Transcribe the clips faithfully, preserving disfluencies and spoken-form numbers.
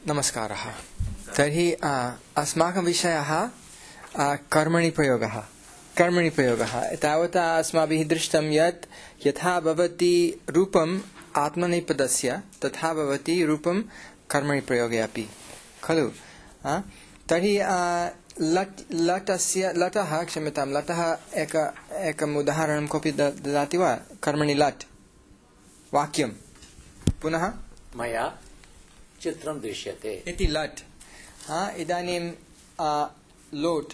नमस्कारः। तर्हि अस्माकं विषयः कर्मणि प्रयोगः कर्मणि प्रयोगः तावता अस्माभिः दृष्टं यत् यथा भवति रूपम् आत्मनेपदस्य तथा भवति रूपं कर्मणि प्रयोगे अपि खलु। तर्हि लट् लटस्य लटः क्षम्यतां लटः एक एकम् उदाहरणं कोऽपि ददाति वा? कर्मणि लट् वाक्यं पुनः मया चित्रं दृश्यते इति लट्। इदानीं लोट्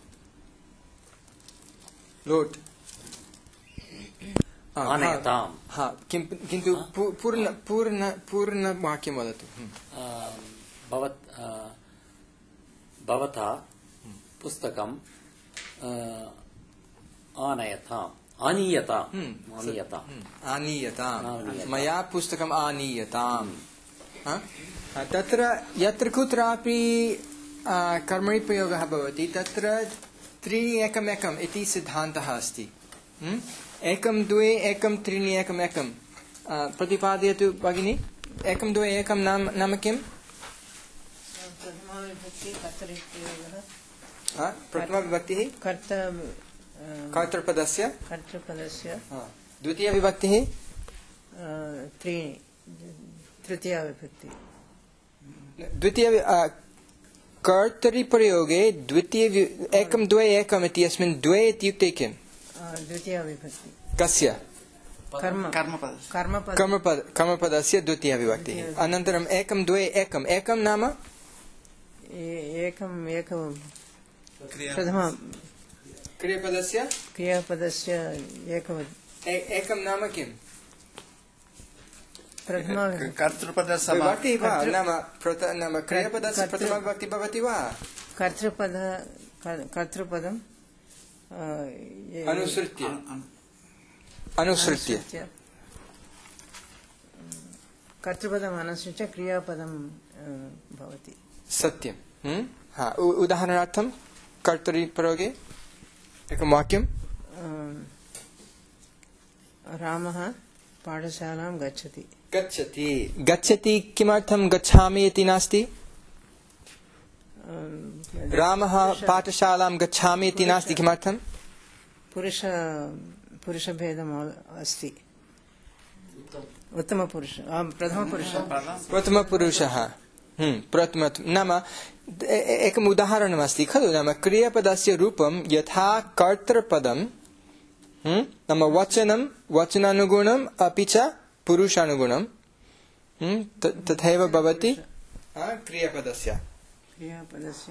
लोट् आनयताम्। किन्तु पूर्ण पूर्ण पूर्ण वाक्यं वदतु। भवता पुस्तकम् आनयताम् आनीयताम् आनीयताम् आनीयताम् मया पुस्तकम् आनीयताम्। तत्र यत्र कुत्रापि कर्मणि प्रयोगः भवति तत्र त्रीणि एकम् एकम् इति सिद्धान्तः अस्ति। एकं द्वे एकं त्रीणि एकम् एकं प्रतिपादयतु भगिनी। एकं द्वे एकं नाम नाम किम्? प्रथमाविभक्तिः कर्तृपदस्य कर्तृपदस्य द्वितीयविभक्तिः त्रीणि तृतीया विभक्ति द्वितीय कर्तरिप्रयोगे द्वितीय एकं द्वे एकम् इति अस्मिन् द्वे इत्युक्ते किम्? द्वितीया विभक्ति कस्य? कर्म कर्मपद कर्मपद कर्मपदस्य द्वितीया विभक्तिः। अनन्तरम् एकं द्वे एकम् एकं नाम एकम् एकं प्रथम क्रियापदस्य क्रियापदस्य एकम् एकं नाम किम्? कर्तृपदस्य नाम नाम क्रियापदस्य प्रथमाविभक्ति भवति वा? कर्तृपद कर्तृपदम् अनुसृत्य अनुसृत्य कर्तृपदम् अनुसृत्य क्रियापदं भवति। सत्यं। हा उदाहरणार्थं कर्तरिप्रयोगे एकं वाक्यं। रामः पाठशालां गच्छति गच्छति गच्छति किमर्थं गच्छामि इति नास्ति? रामः पाठशालां गच्छामि इति नास्ति किमर्थं? पुरुष पुरुषभेदम् अस्ति। उत्तमपुरुष प्रथमपुरुषः प्रथमपुरुषः प्रथम नाम एकम् उदाहरणमस्ति खलु। नाम क्रियापदस्य रूपं यथा कर्तृपदं नाम वचनं वचनानुगुणम् अपि च पुरुषानुगुणं तथैव भवति क्रियापदस्य क्रियापदस्य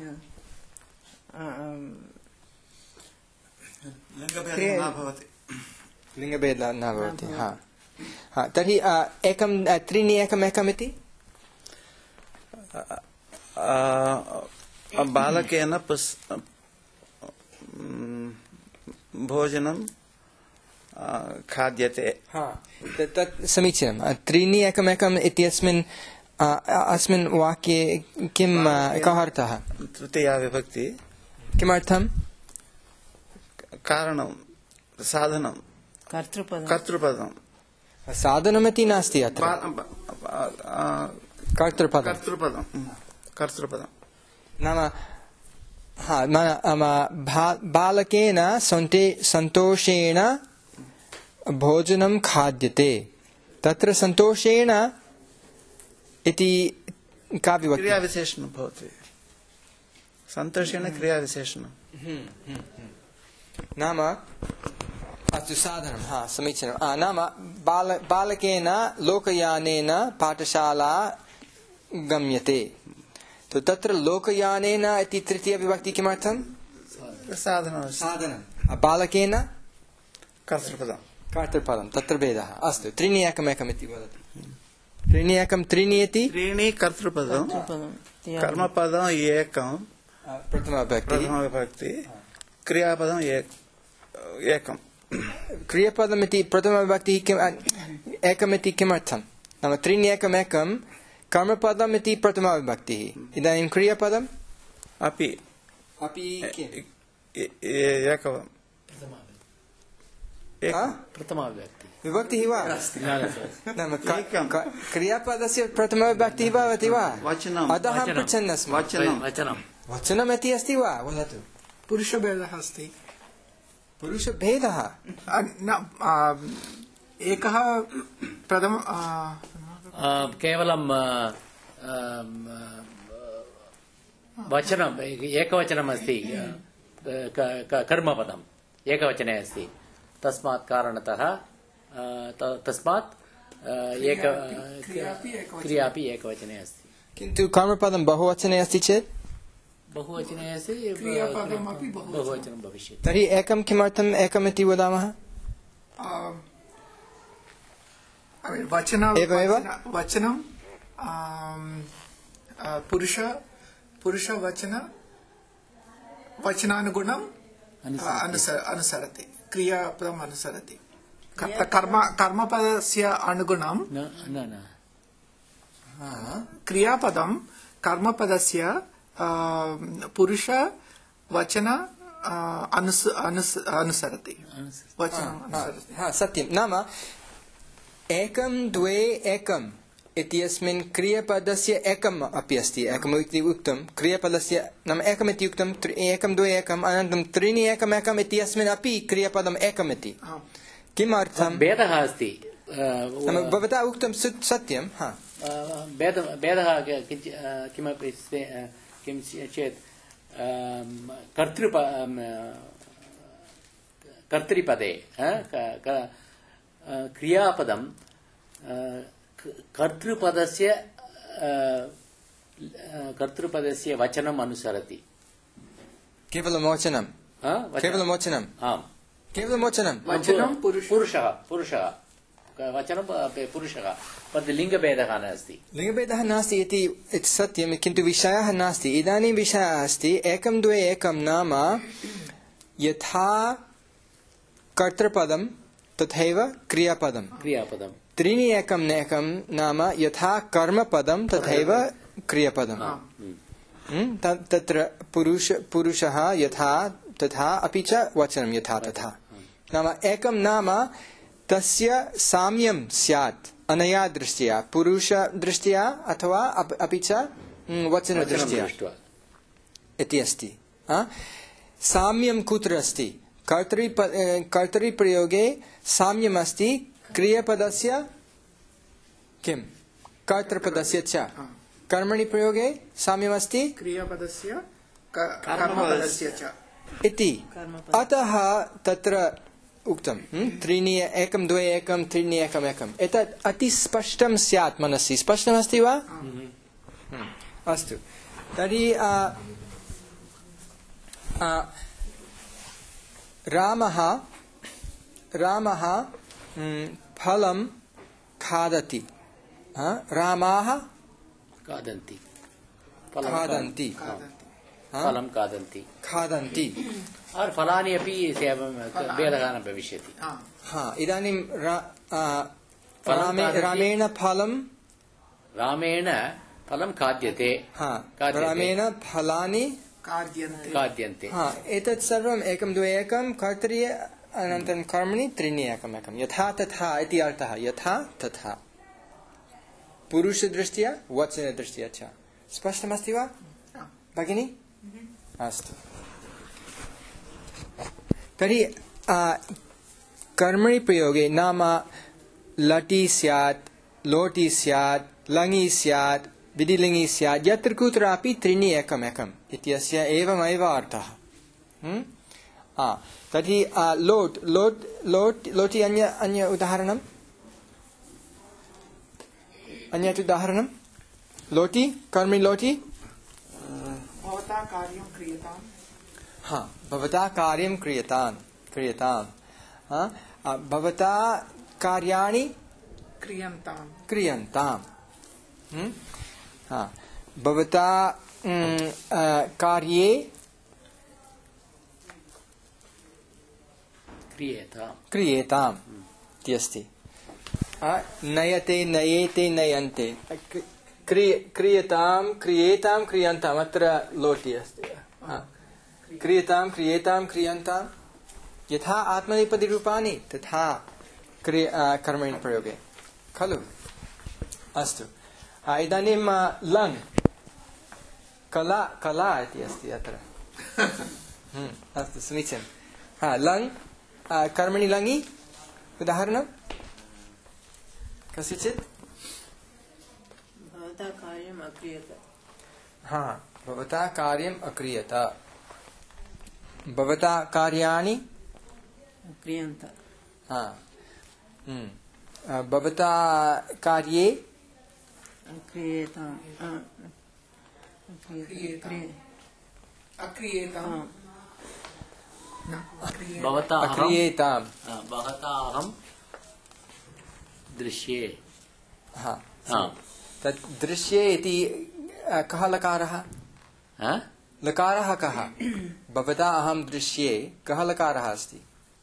लिङ्गभेदः न भवति। हा हा तर्हि एकं त्रीणि एकम् एकम् इति बालकेन भोजनं खाद्यते। हा तत् समीचीनं। त्रीणि एकम् एकम् इत्यस्मिन् अस्मिन् वाक्ये किं कः अर्थः? तृतीया विभक्ति। किमर्थं? कारणं साधनं कर्तृपदं कर्तृपदं साधनमिति नास्ति अत्र। कर्तृपदं कर्तृपदं कर्तृपदं नाम हा बालकेन सन्तोषेण भोजनं खाद्यते। तत्र सन्तोषेण इति का विभक्ति? क्रियाविशेषणं भवति। सन्तोषेण क्रियाविशेषणं नाम अस्तु साधनं। हा समीचीनं। नाम बाल बालकेन लोकयानेन पाठशाला गम्यते। तो तत्र लोकयानेन इति तृतीया विभक्ति किमर्थं? साधनं साधनं बालकेन कर्तृपदं कर्तृपदं तत्र भेदः। अस्तु त्रीणि एकम् एकम् इति वदति। त्रीणि एकं त्रीणि इति त्रीणि कर्तृपदं कर्मपदम् एकं प्रथमाविभक्ति प्रथमाविभक्ति क्रियापदम् एकं। क्रियापदमिति प्रथमाविभक्तिः किम् एकमिति किमर्थं? नाम त्रीणि एकम् एकं कर्मपदम् इति प्रथमाविभक्तिः। इदानीं क्रियापदम् अपि अपि एकं प्रथमा विभक्ति विभक्तिः वा नाम क- एकं। क- क्रियापदस्य प्रथमविभक्तिः भवति वा वचनम्। अतः अहं पृच्छन् अस्मि वचनं वचनं वचनम् इति अस्ति वा वदतु पुरुषभेदः अस्ति पुरुषभेदः अ, न आ, एकः प्रथम आ, आ, केवलं आ, आम्, आ, वचनम् एकवचनम् अस्ति क- क- कर्मपदम् एकवचने अस्ति तस्मात् कारणतः आ, त- तस्मात् आ, एक क्रियापि एकवचने। क्रियापि एकवचने अस्ति किन्तु कर्मपदं बहुवचने अस्ति चेत् बहुवचने अस्ति क्रियापदमपि बहुवचनं। बहुवचनं भविष्यति तर्हि एकं किमर्थम् एकमिति वदामः आ, I mean, वचन एवमेव? वचन- वचनं आम्, आ, पुरुष पुरुषवचन वचनानुगुणं आ, अनुसर अनुसरति क्रियापदम् अनुसरति क- कर्म कर्मपदस्य अनुगुणं न न न क्रियापदं कर्मपदस्य आ, पुरुष वचन आ, अनुस अनुस अनुसरति वचनम् अनुसरति हा सत्यं नाम एकं द्वे एकम् इत्यस्मिन् क्रियपदस्य एकम् अपि अस्ति एकम् इति उक्तं क्रियपदस्य नाम एकम् इति उक्तं त्रि- एकं द्वे एकम् अनन्तरं त्रीणि एकम् एकम् इत्यस्मिन् अपि क्रियपदम् एकम् इति आम्। किमर्थं भेदः अस्ति आ, नाम भवता उक्तं सत्- सत्यं हा आ, भेद भेदः किञ्चित् आ, किमपि स्थे- आ, किं चेत् आम्, कर्तृप आम्, कर्तृपदे आ, क- क- आ, क्रियापदं आ, क- कर्तृपदस्य आ, कर्तृपदस्य वचनम् अनुसरति केवलं वचनं आ, वचनं- केवलं वचनम् आम् केवलं वचनं वचनं पुरुष पुरुषः पुरुषः वचनं प- पुरुषः परन्तु लिङ्गभेदः नास्ति लिङ्गभेदः नास्ति इति इति सत्यं किन्तु विषयः नास्ति इदानीं विषयः अस्ति एकं द्वे एकं नाम यथा कर्तृपदं तथैव क्रियापदं क्रियापदं त्रीणि एकं एकं नाम यथा कर्मपदं तथैव क्रियापदं हम्म, त- तत्र पुरुष पुरुषः यथा तथा अपि च वचनं यथा तथा नाम एकं नाम तस्य साम्यं स्यात् अनया दृष्ट्या पुरुषदृष्ट्या अथवा अप- अपि च हम्म, वचनदृष्ट्या दृष्ट्वा इति अस्ति आ? साम्यं कुत्र अस्ति कर्तृप कर्तृप्रयोगे साम्यम् अस्ति क्रियपदस्य किं कर्तृपदस्य च कर्मणि प्रयोगे साम्यमस्ति क्रियापदस्य क- कर्मपदस्य च इति अतः तत्र उक्तं हं? त्रीणि एकं द्वे एकं त्रीणि एकम् एकम् एतत् अतिस्पष्टं स्यात् मनसि स्पष्टमस्ति वा हं, अस्तु तर्हि आ, आ, रामः रामः हं, फलं खादति हा? रामाः खादन्ति फलं खादन्ति खादन्ति हा? फलं खादन्ति खादन्ति और फलानि अपि सेवं भेदः न भविष्यति आम्। हा इदानीं रा, आ, फलं रामे, खादति। रामेण फलं रामेण फलं खाद्यते हा खाद्यते। रामेण फलानि खाद्यन्ते खाद्यन्ते हा एतत् सर्वम् एकं द्वे एकं कर्तरीय अनन्तरं कर्मणि त्रीणि एकम् एकं यथा तथा इति अर्थः यथा तथा पुरुषदृष्ट्या वचनदृष्ट्या च स्पष्टमस्ति वा भगिनि अस्तु तर्हि आ, कर्मणि प्रयोगे नाम लटि स्यात् लोटि स्यात् लङि स्यात् विधिलिङ्गि स्यात् यत्र कुत्रापि त्रीणि एकम् एकम् इत्यस्य एवमेव अर्थः हं? आ, तर्हि आ, लोट् लोट् लोट् लोटि अन्य अन्य उदाहरणम् अन्यत् उदाहरणं लोटि कर्मणि लोटि भवता कार्यं क्रियताम् हा भवता कार्यं क्रियतां क्रियतां हा आ, भवता कार्याणि क्रियन्ताम् क्रियन्ताम् हं? हा भवता म्, आ, कार्ये क्रियेताम् क्रियेताम् इति अस्ति आ, नयते नयेते नयन्ते क्रि- क्रिय क्रियतां क्रियेतां क्रियन्ताम् अत्र लोटि अस्ति हा क्रियतां क्रियेतां क्रियन्तां यथा आत्मनेपदीरूपाणि तथा क्रिया कर्मणि प्रयोगे खलु। अस्तु, इदानीं लङ् कला कला इति अस्ति अत्र। अस्तु, समीचीनं। हा, लङ् कर्मणि लङि उदाहरणं कस्यचित्? भवता कार्यम् अक्रियत। हा, भवता कार्यम् अक्रियत। भवता कार्याणि क्रियन्त। हा, भवता कार्ये क्रियेताम् अक्रियेताम् भवता अक्रियेताम् भवता अहं दृश्ये। हा, तत् दृश्ये इति कः लकारः? लकारः कः? भवता अहं दृश्ये कः लकारः अस्ति?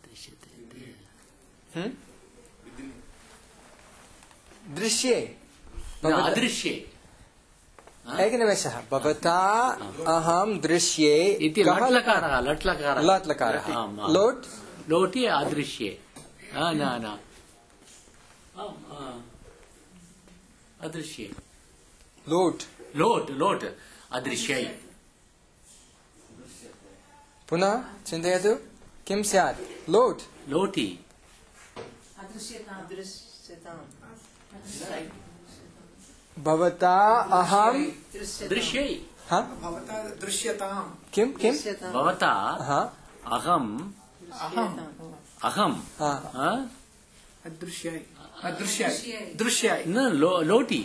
दृश्ये अदृश्ये। एकनिमेषः। भवता अहं दृश्ये इति लट् लकारः। लट् लकारः। लट् लकारः। लोट् लोटि अदृश्ये। न न अदृश्ये। लोट् लोट् लोट् अदृश्यै। पुनः चिन्तयतु किं स्यात्? लोट् लोटि भवता अहं दृश्यै। भवता दृश्यताम्। किं किं? भवता अहं अहं अदृश्यै अदृश्यै दृश्यै न लोटि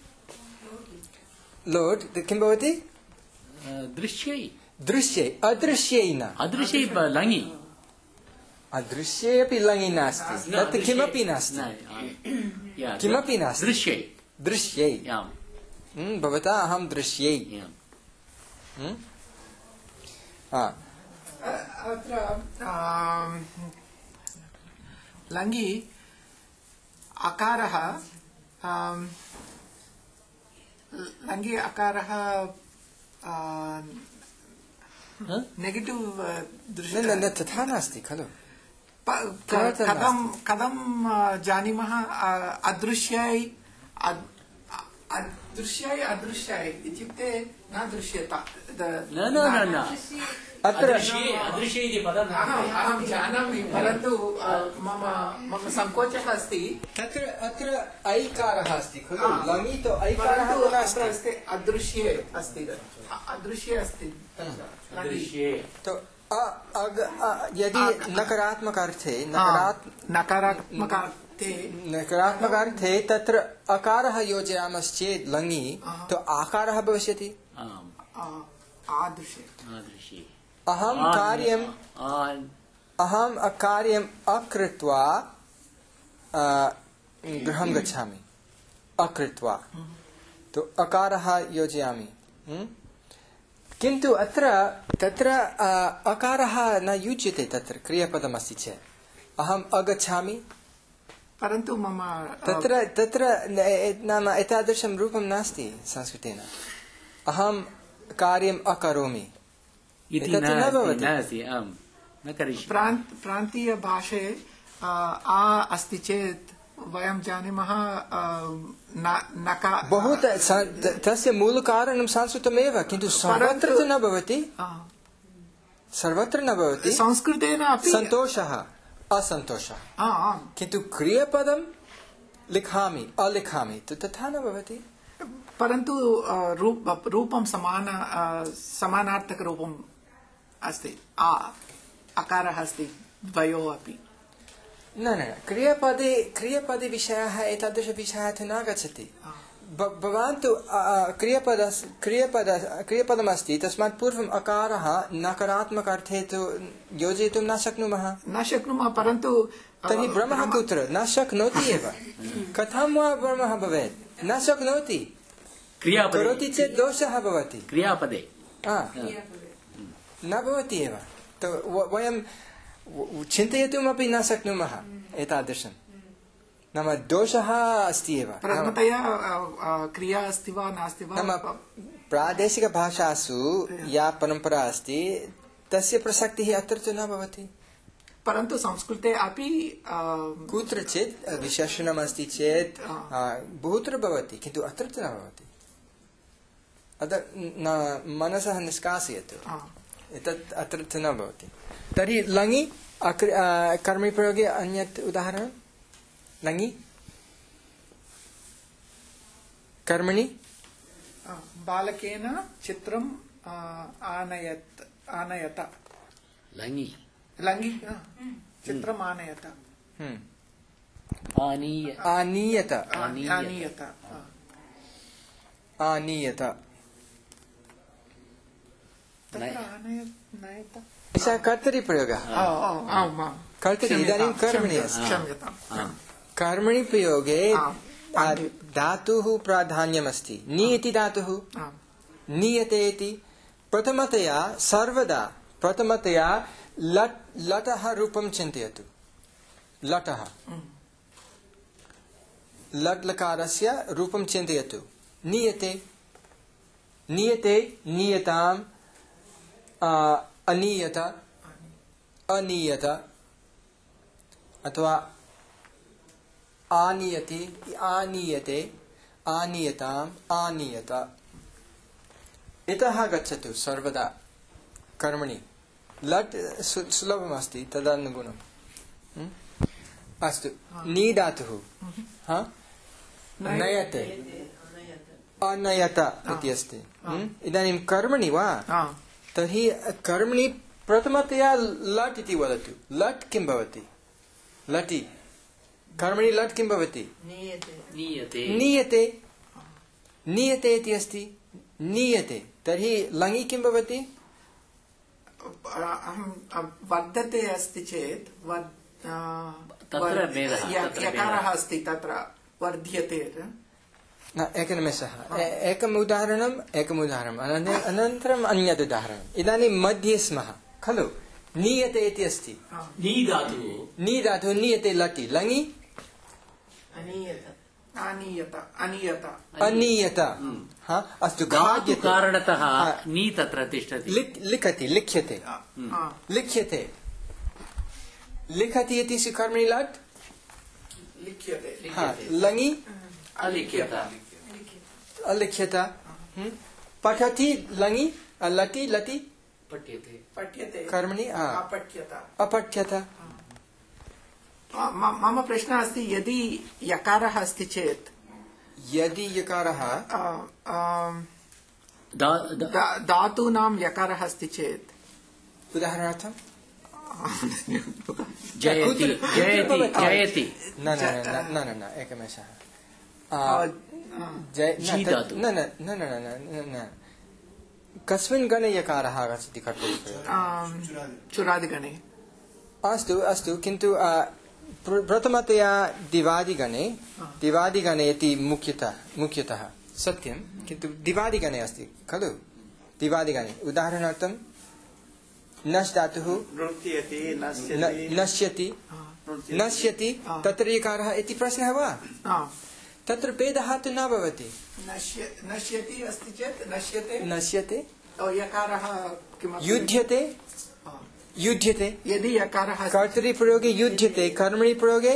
लोट् किं भवति? दृश्यै। दृश्ये अदृश्यै न। अदृश्यै लङि। अदृश्ये अपि लङि नास्ति। तत् किमपि नास्ति। किमपि नास्ति। दृश्यै दृश्यै। भवता अहं दृश्यै। अत्र लङि अकारः लङि अकारः नेगेटिव् दृश्य तथा नास्ति खलु। कथं कथं जानीमः? अदृश्यै अदृश्यै अदृश्यै इत्युक्ते न दृश्यता। न न न अत्र अदृश्य इति पदम् अहं जानामि, परन्तु मम मम सङ्कोचः अस्ति। तत्र अत्र ऐकारः अस्ति खलु। लङि तु ऐकारः अस्ति। अदृश्ये अस्ति अदृश्ये अस्ति दृश्ये। तो यदि नकारात्मक अर्थे नकारात्मक अर्थे नकारात्मक अर्थे तत्र अकारः योजयामश्चेत् लङि तो आकारः भविष्यति। आदृश्ये अहं कार्यम् अहम् अकार्यम् अकृत्वा गृहं गच्छामि। अकृत्वा तो अकारः योजयामि। किन्तु अत्र तत्र अकारः न युज्यते। तत्र क्रियापदमस्ति चेत् अहम् अगच्छामि, परन्तु मम तत्र तत्र नाम एतादृशं रूपं नास्ति संस्कृतेन। अहं कार्यम् अकरोमि इति न भवति। प्रान्तीयभाषे आ अस्ति चेत् वयं जानीमः बहु तस्य मूलकारणं संस्कृतमेव, किन्तु सर्वत्र न भवति। सर्वत्र न भवति। संस्कृतेन अपि सन्तोषः असन्तोषः, किन्तु क्रियापदं लिखामि अलिखामि तु तथा न भवति। परन्तु रूपं समान समानार्थकरूपम् अस्ति। आ अकारः अस्ति द्वयोः अपि। न न क्रियापदे क्रियापदे विषयः एतादृशविषयः तु न गच्छति। भवान् तु क्रियापद क्रियापद क्रियापदमस्ति, तस्मात् पूर्वम् अकारः नकारात्मक अर्थे तु योजयितुं न शक्नुमः। न शक्नुमः परन्तु तर्हि भ्रमः कुत्र? न शक्नोति एव। कथं वा भ्रमः भवेत्? न शक्नोति। करोति चेत् दोषः भवति। क्रियापदे न भवति एव। वयं चिन्तयितुमपि न शक्नुमः एतादृशं। नाम दोषः अस्ति एव। प्रथमतया क्रिया अस्ति वा नास्ति वा? नाम प्रादेशिकभाषासु या परम्परा अस्ति तस्य प्रसक्तिः अत्र तु न भवति। परन्तु संस्कृते अपि कुत्रचित् विशेषणमस्ति चेत् बहुत्र भवति, किन्तु अत्र न भवति। अतः न मनसः निष्कासयतु, एतत् अत्र न भवति। तर्हि लङि कर्मप्रयोगे अन्यत् उदाहरणं लङि कर्मणि बालकेन चित्रम् आनयत् आनयत लङि लङि चित्रम् आनयत आनीय आनीयत आनीयत आनीयत नयत एषः कर्तरि प्रयोगः। कर्तरि इदानीं कर्मणि अस्ति। कर्मणि प्रयोगे धातुः प्राधान्यमस्ति। नि इति धातुः नीयते इति प्रथमतया सर्वदा प्रथमतया लट् लटः रूपं चिन्तयतु। लटः लट् लकारस्य रूपं चिन्तयतु। नीयते नीयते नीयताम् अनीयत अनीयत अथवा आनीयति आनीयते आनीयताम् आनीयत। इतः गच्छतु सर्वदा कर्मणि। लट् सुलभमस्ति तदनुगुणम्। अस्तु नी धातुः नयते अनयत इति अस्ति। इदानीं कर्मणि वा तर्हि कर्मणि प्रथमतया लट् इति वदतु। लट् किं भवति? लटि कर्मणि लट् किं भवति? नीयते नीयते नीयते इति अस्ति। नीयते तर्हि लङि किं भवति? वर्धते अस्ति चेत् तत्र भेदः यकारः अस्ति तत्र वर्ध्यते न एकनिमेषः एकम् उदाहरणम् एकम् उदाहरणम् अनन्तरम् अन्यत् उदाहरणम्। इदानीं मध्ये स्मः खलु। नीयते इति अस्ति। नी धातुः नी धातुः नीयते लटि लङि आनीयत अनीयत अनीयत। अस्तु धातु कारणतः नी तत्र तिष्ठति। लिखति लिख्यते लिख्यते लिखति इति कर्मणि लट् लिख्यते लङि अलिख्यत अलिख्यत। पठति लङि लटि लटि पठ्यते पठ्यते कर्मणि अपठ्यत अपठ्यत। मम प्रश्नः अस्ति यदि यकारः अस्ति चेत् यदि यकारः धातूनां यकारः अस्ति चेत् उदाहरणार्थं जयति जयति जयति न न न न एकमेषः न न न न न कस्मिन् गणे यकारः आगच्छति कर्तुं? चुरादिगणे। अस्तु अस्तु किन्तु प्रथमतया दिवादिगणे दिवादिगणे इति मुख्यतः मुख्यतः सत्यं, किन्तु दिवादिगणे अस्ति खलु। दिवादिगणे उदाहरणार्थं नश् धातुः नश्यति नश्यति तत्र यकारः इति प्रश्नः वा? तत्र भेदः तु न भवति। नश्यति अस्ति चेत् नश्यते नश्यते यकारः युध्यते युध्यते। यदि यकारः कर्तरि प्रयोगे युध्यते कर्मणि प्रयोगे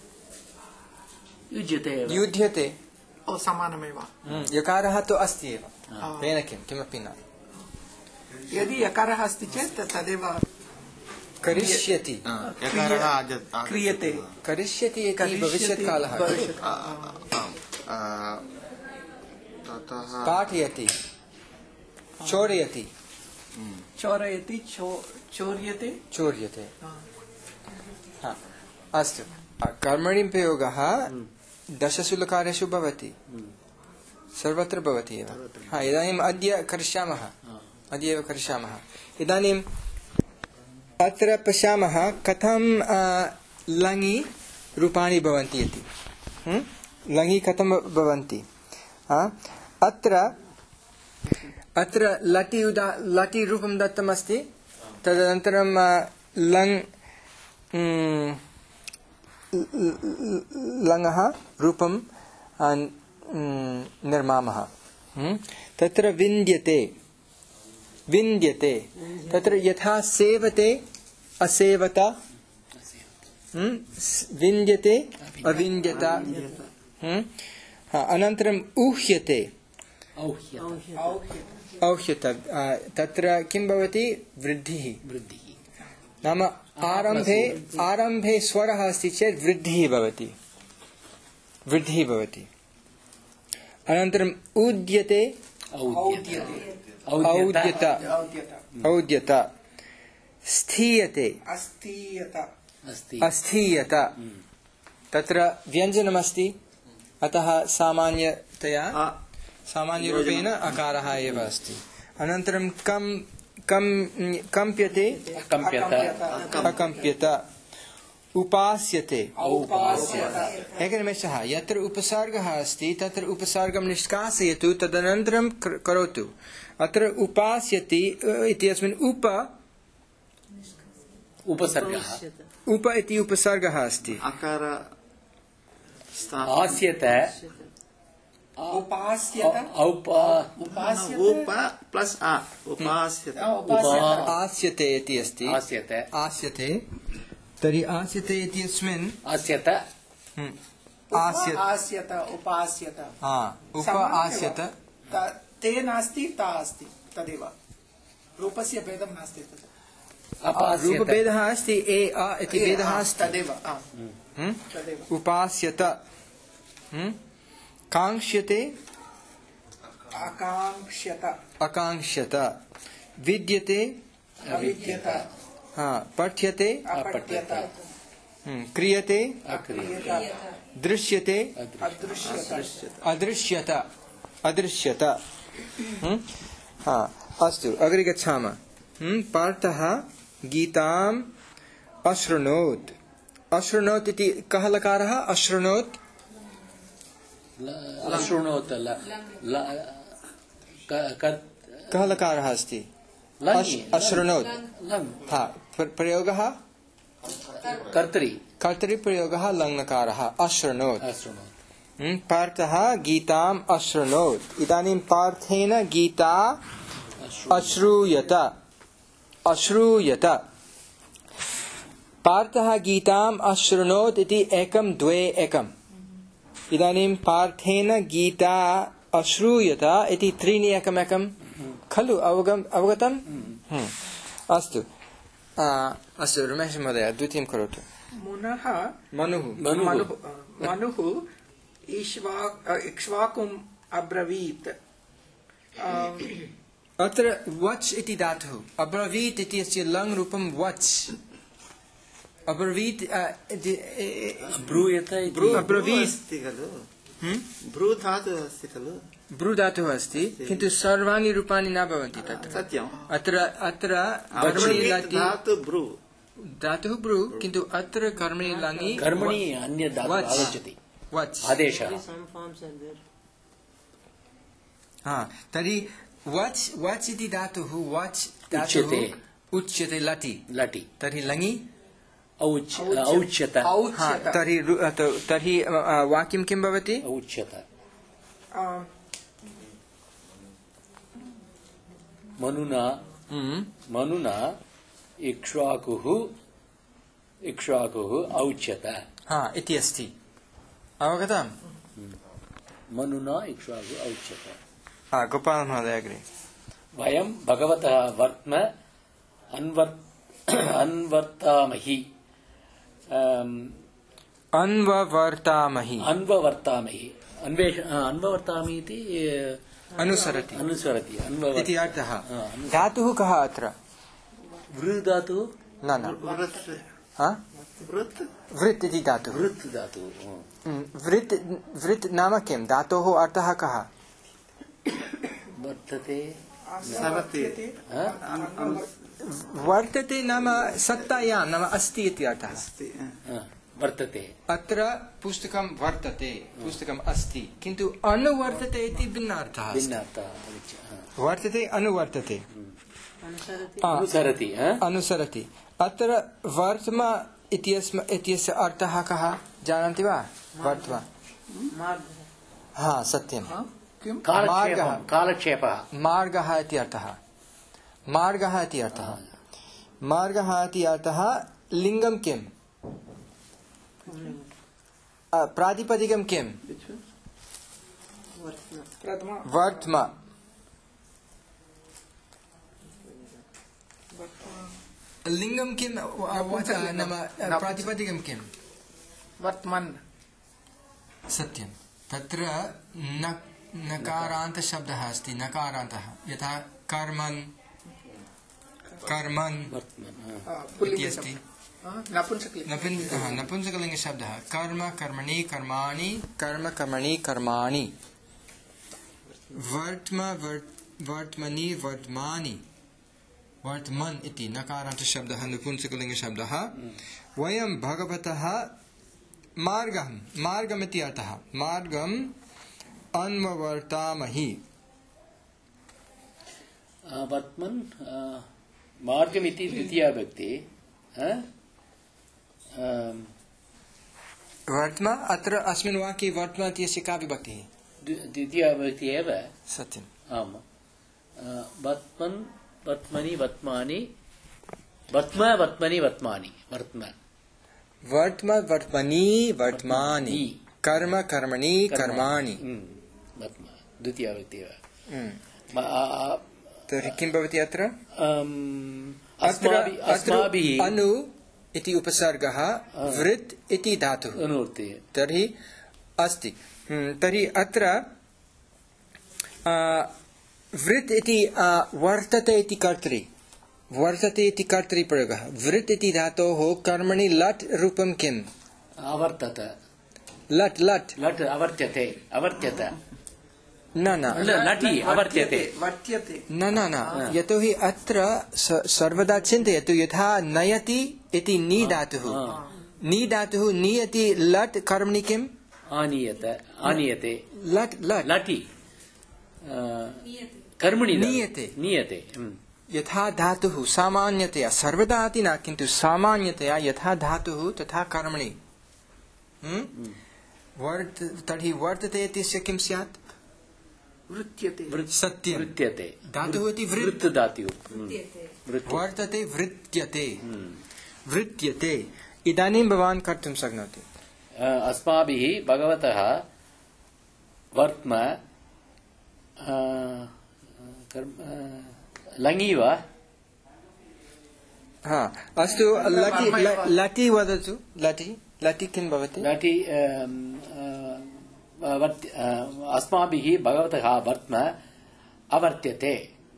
युज्यते युध्यते समानमेव। यकारः तु अस्ति एव तेन किं किमपि न। यदि यकारः अस्ति चेत् तदेव करिष्यति क्रियते करिष्यति इति भविष्यत्कालः। पाठयति चोरयति चोरयति चोर्यते चोर्यते। अस्तु कर्मणि प्रयोगः दशसु लकारेषु भवति, सर्वत्र भवति एव। हा इदानीम् अद्य करिष्यामः अद्य एव करिष्यामः। इदानीम् अत्र पश्यामः कथं लङि रूपाणि भवन्ति इति। लङि कथं भवन्ति? अत्र अत्र लटि उदा लटि रूपं दत्तमस्ति। तदनन्तरं लङ् लङः रूपं निर्मामः। तत्र विन्द्यते विन्द्यते तत्र यथा सेवते असेवत हम्म, विन्द्यते अविन्द्यत हम्म, हाँ, अनन्तरम् ऊह्यते औह्यत तत्र किं भवति वृद्धिः वृद्धिः नाम आरम्भे आरम्भे स्वरः अस्ति चेत् वृद्धिः भवति वृद्धिः भवति अनन्तरम् उद्यते औद्यत औद्यत स्थीयते अस्थीयत तत्र व्यञ्जनमस्ति अतः सामान्यतया सामान्यरूपेण अकारः एव अस्ति अनन्तरं कं कं कम्प्यते अकम्प्यत उपास्यते एकनिमेषः यत्र उपसर्गः अस्ति तत्र उपसर्गं निष्कासयतु तदनन्तरं करोतु अत्र उपास्यति इत्यस्मिन् उप उपसर्गः उप इति उपसर्गः अस्ति अकार आस्यत उपास्यत औप उप प्लस आ उपास्यत आस्यते इति अस्ति आस्यत आस्यते तर्हि आस्यते इत्यस्मिन् आस्यत आस्यत आस्यत उपास्यत हा उप आस्यत ते नास्ति ता अस्ति तदेव रूपस्य भेदं नास्ति तत् रूपभेदः अस्ति ए अ इति भेदः अस्ति तदेव तदेव उपास्यत काङ्क्ष्यते आकाङ्क्ष्यत अकाङ्क्ष्यत विद्यते अविद्यत हा पठ्यते अपठ्यत क्रियते अक्रियत दृश्यते अदृश्यत अदृश्यत अदृश्यत हा अस्तु अग्रे गच्छामः पार्थः गीताम् अशृणोत् अशृणोत् इति कः लकारः अशृणोत् अशृणोत् कः लकारः अस्ति अशृणोत् हा प्रयोगः कर्तरि कर्तरि प्रयोगः लङ्लकारः अशृणोत् अशृणोत् पार्थः गीताम् अशृणोत् इदानीं पार्थेन गीता अश्रूयत अश्रूयत पार्थः गीताम् अशृणोत् इति एकं द्वे एकम् इदानीं पार्थेन गीता अश्रूयत इति त्रीणि एकमेकं खलु अवगम अवगतम् अस्तु अस्तु रमेश महोदय द्वितीयं करोतु मुनः मनुः मनुः मनुः इक्ष्वाकुम् अब्रवीत् अत्र वच् इति धातुः अब्रवीत् इत्यस्य लङ् रूपं वच् अब्रवीत् ब्रूयत अब्रवीत् ब्रू धातुः अस्ति खलु ब्रू धातुः अस्ति किन्तु सर्वाणि रूपाणि न भवन्ति तत्र सत्यम् अत्र अत्र कर्मणि लटि धातु ब्रू धातुः ब्रू किन्तु अत्र कर्मणि लङि कर्मणि अन्य धातुः वच् आगच्छति वच् आदेशः हा तर्हि वच् वच् इति धातुः वच् उच्यते उच्यते लटि लटि तर्हि लङि औच् औच्यत हा तर्हि तर्हि वाक्यं किं भवति औच्यत मनुना मनुना इक्ष्वाकुः इक्ष्वाकुः औच्यत हा इति अस्ति अवगतम् मनुना इक्ष्वाकुः औच्यत हा गोपाल महोदय अग्रे वयं भगवतः वर्त्म अन्वर् अन्वर्तामहि अन्ववर्तामहि अन्ववर्तामहि अन्वेष अन्ववर्तामि इति अनुसरति अनुसरति इति अर्थः धातुः कः अत्र वृ धातुः न न हा वृत् इति धातुः वृत् धातुः वृत् वृत् नाम किं धातोः अर्थः कः वर्तते सरति वर्तते नाम सत्तायां नाम अस्ति इति अर्थः वर्तते अत्र पुस्तकं वर्तते पुस्तकम् अस्ति किन्तु अनुवर्तते इति भिन्नार्थः भिन्नार्थः वर्तते अनुवर्तते अनुसरति अनुसरति अत्र वर्त्म इत्यस्य अर्थः कः जानन्ति वा वर्त्म हा सत्यं कालक्षेपः कालक्षेपः मार्गः इति अर्थः मार्गः इति अर्थः मार्गः इति अर्थः लिङ्गं किम् अ, प्रातिपदिकं किं? प्रथमा वर्त्म लिंगं किं? नाम प्रातिपदिकं किं? वर्तमान सत्यं तत्र न नकारान्तशब्दः अस्ति नकारान्तः यथा कर्मन् कर्मन् इति अस्ति नपुंसकलिङ्गशब्दः कर्म कर्मणि कर्माणि कर्म कर्मणि कर्माणि वर्त्म वर्त्मनि वर्त्मानि वर्तमन् इति नकारान्तशब्दः नपुंसकलिङ्गशब्दः वयं भगवतः मार्गं मार्गमिति अर्थः मार्गम् अन्ववर्तामहि वर्तमन् मार्गमिति द्वितीया विभक्ति वर्त्म अत्र अस्मिन् वाक्ये वर्त्म इत्यस्य का विभक्तिः? द्वितीया विभक्ति एव सत्यम् आम् वर्त्मन् वर्त्मनि वर्त्मानि वर्त्म वर्त्मनि वर्त्मानि वर्त्म वर्त्म वर्त्मनि वर्त्मानि कर्म कर्मणि कर्माणि वर्त्म द्वितीया विभक्ति एव तर्हि किं भवति अत्र? अस्माभिः अनु इति उपसर्गः वृत् इति धातुः तर्हि अस्ति तर्हि अत्र वृत् इति वर्तते इति कर्तरि वर्तते इति कर्तरि प्रयोगः वृत् इति धातोः कर्मणि लट् रूपं किम्? अवर्तत लट् लट् लट् अवर्त्यते अवर्त्यत न न लटि अवर्त्यते न न न यतोहि अत्र सर्वदा चिन्तयतु यथा नयति इति नी धातुः नी धातुः नीयति लट् कर्मणि किम्? आनीयत आनीयते लट् लट् लटि कर्मणि नीयते नीयते यथा धातुः सामान्यतया सर्वदा इति न किन्तु सामान्यतया यथा धातुः तथा कर्मणि वर्त तर्हि वर्तते इत्यस्य किं स्यात्? वृत्यते सत्यं वृत्यते धातुः इति वृत् धातुः वर्तते वृत्यते वृत्यते इदानीं भवान् कर्तुं शक्नोति अस्माभिः भगवतः वर्त्म लङि वा हा अस्तु लटि लटि वदतु लटि लटि किं भवति? लटि अस्माभिः भगवतः वर्त्म अवर्त्यते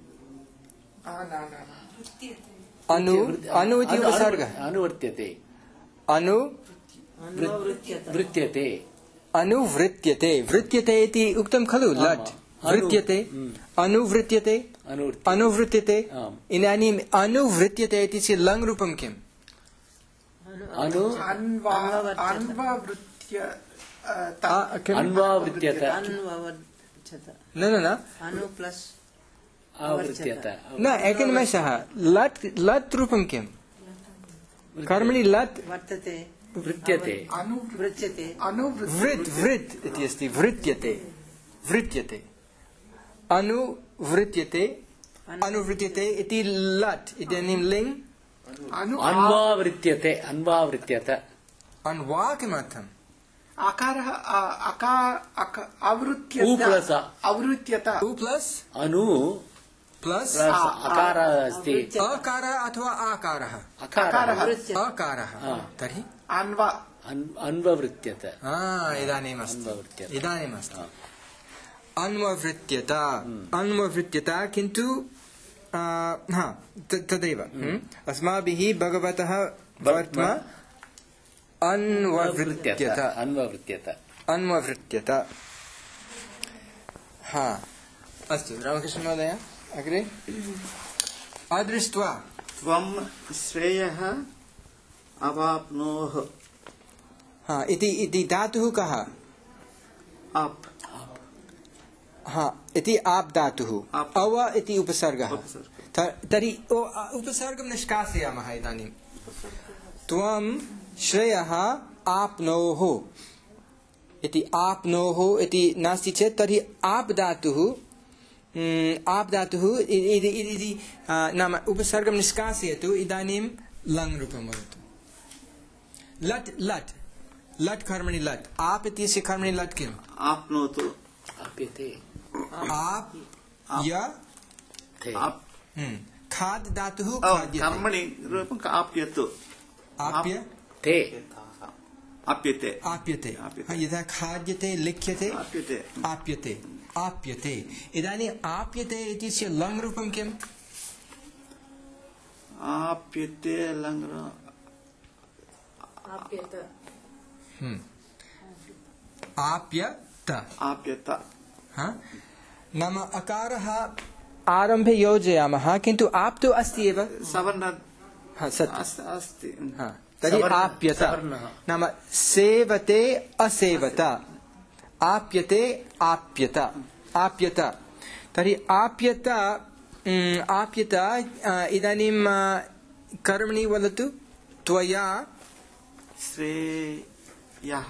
अनु अनु इति उपसर्गः अनुवर्त्यते अनु वृत्यते अनुवृत्यते वृत्यते इति उक्तं खलु लट् वृत्यते अनुवृत्यते अनुवृत्यते इदानीम् अनुवृत्यते इति लङ् रूपं किम्? अनु अन्वावृत्यत न न न अनु प्लस आवृत्यत न एकनिमेषः लट् लट् रूपं किम्? कर्मणि लट् वर्तते वृत्यते वृत्यते वृत् वृत् इति अस्ति वृत्यते वृत्यते अनुवृत्यते अनुवृत्यते इति लट् इदानीं लिङ् अन्वावृत्यते अन्वावृत्यत अन्वा किमर्थम्? आकारः आवृत्यत आवृत्यत उ प्लस् अनु प्लस् अकारः अस्ति अकारः अथवा आकारः अकारः अकारः तर्हि अन्वा अन्ववृत्यत इदानीम् अस्ति इदानीम् अस्ति अन्ववृत्यत अन्ववृत्यत किन्तु हा तदेव अस्माभिः भगवतः वर्त्म अन्ववृत्यत अन्ववृत्यत अन्ववृत्यत हा अस्तु रामकृष्णमहोदय अग्रे अदृष्ट्वा त्वं श्रेयः अवाप्नोः हा इति इति धातुः कः? अप् हा इति आप् धातुः अव इति उपसर्गः तर्हि उपसर्गं निष्कासयामः इदानीं त्वं श्रेयः आप्नोः इति आप्नोः इति नास्ति चेत् तर्हि आप् धातुः आप् धातुः इति नाम उपसर्गं निष्कासयतु इदानीं लङ् रूपं वदतु लट् लट् लट् कर्मणि लट् आप इत्यस्य कर्मणि लट् किम् आप्नोतु आप्यते आप य आप खाद् धातुः ओ, खाद्यते कर्मणि रूपं आप्यतु आप्य ते आप्यते आप्यते आप्यते। हाँ, यथा खाद्यते लिख्यते आप्यते आप्यते आप्यते इदानीम् आप्यते इत्यस्य लङ् रूपं किम् आप्यते लङ् आप्यत आप्यत आप्यत हाँ? नाम अकारः आरम्भे योजयामः किन्तु आप् तु अस्ति एव सवर्ण हाँ, सत्यम् अस्- अस्ति हाँ, तर्हि सवर्णः, आप्यत सवर्णः। नाम सेवते असेवत आप्यते आप्यत आप्यत तर्हि आप्यत उम्, आप्यत अ, इदानीं अ, कर्मणि वदतु त्वया श्रेयः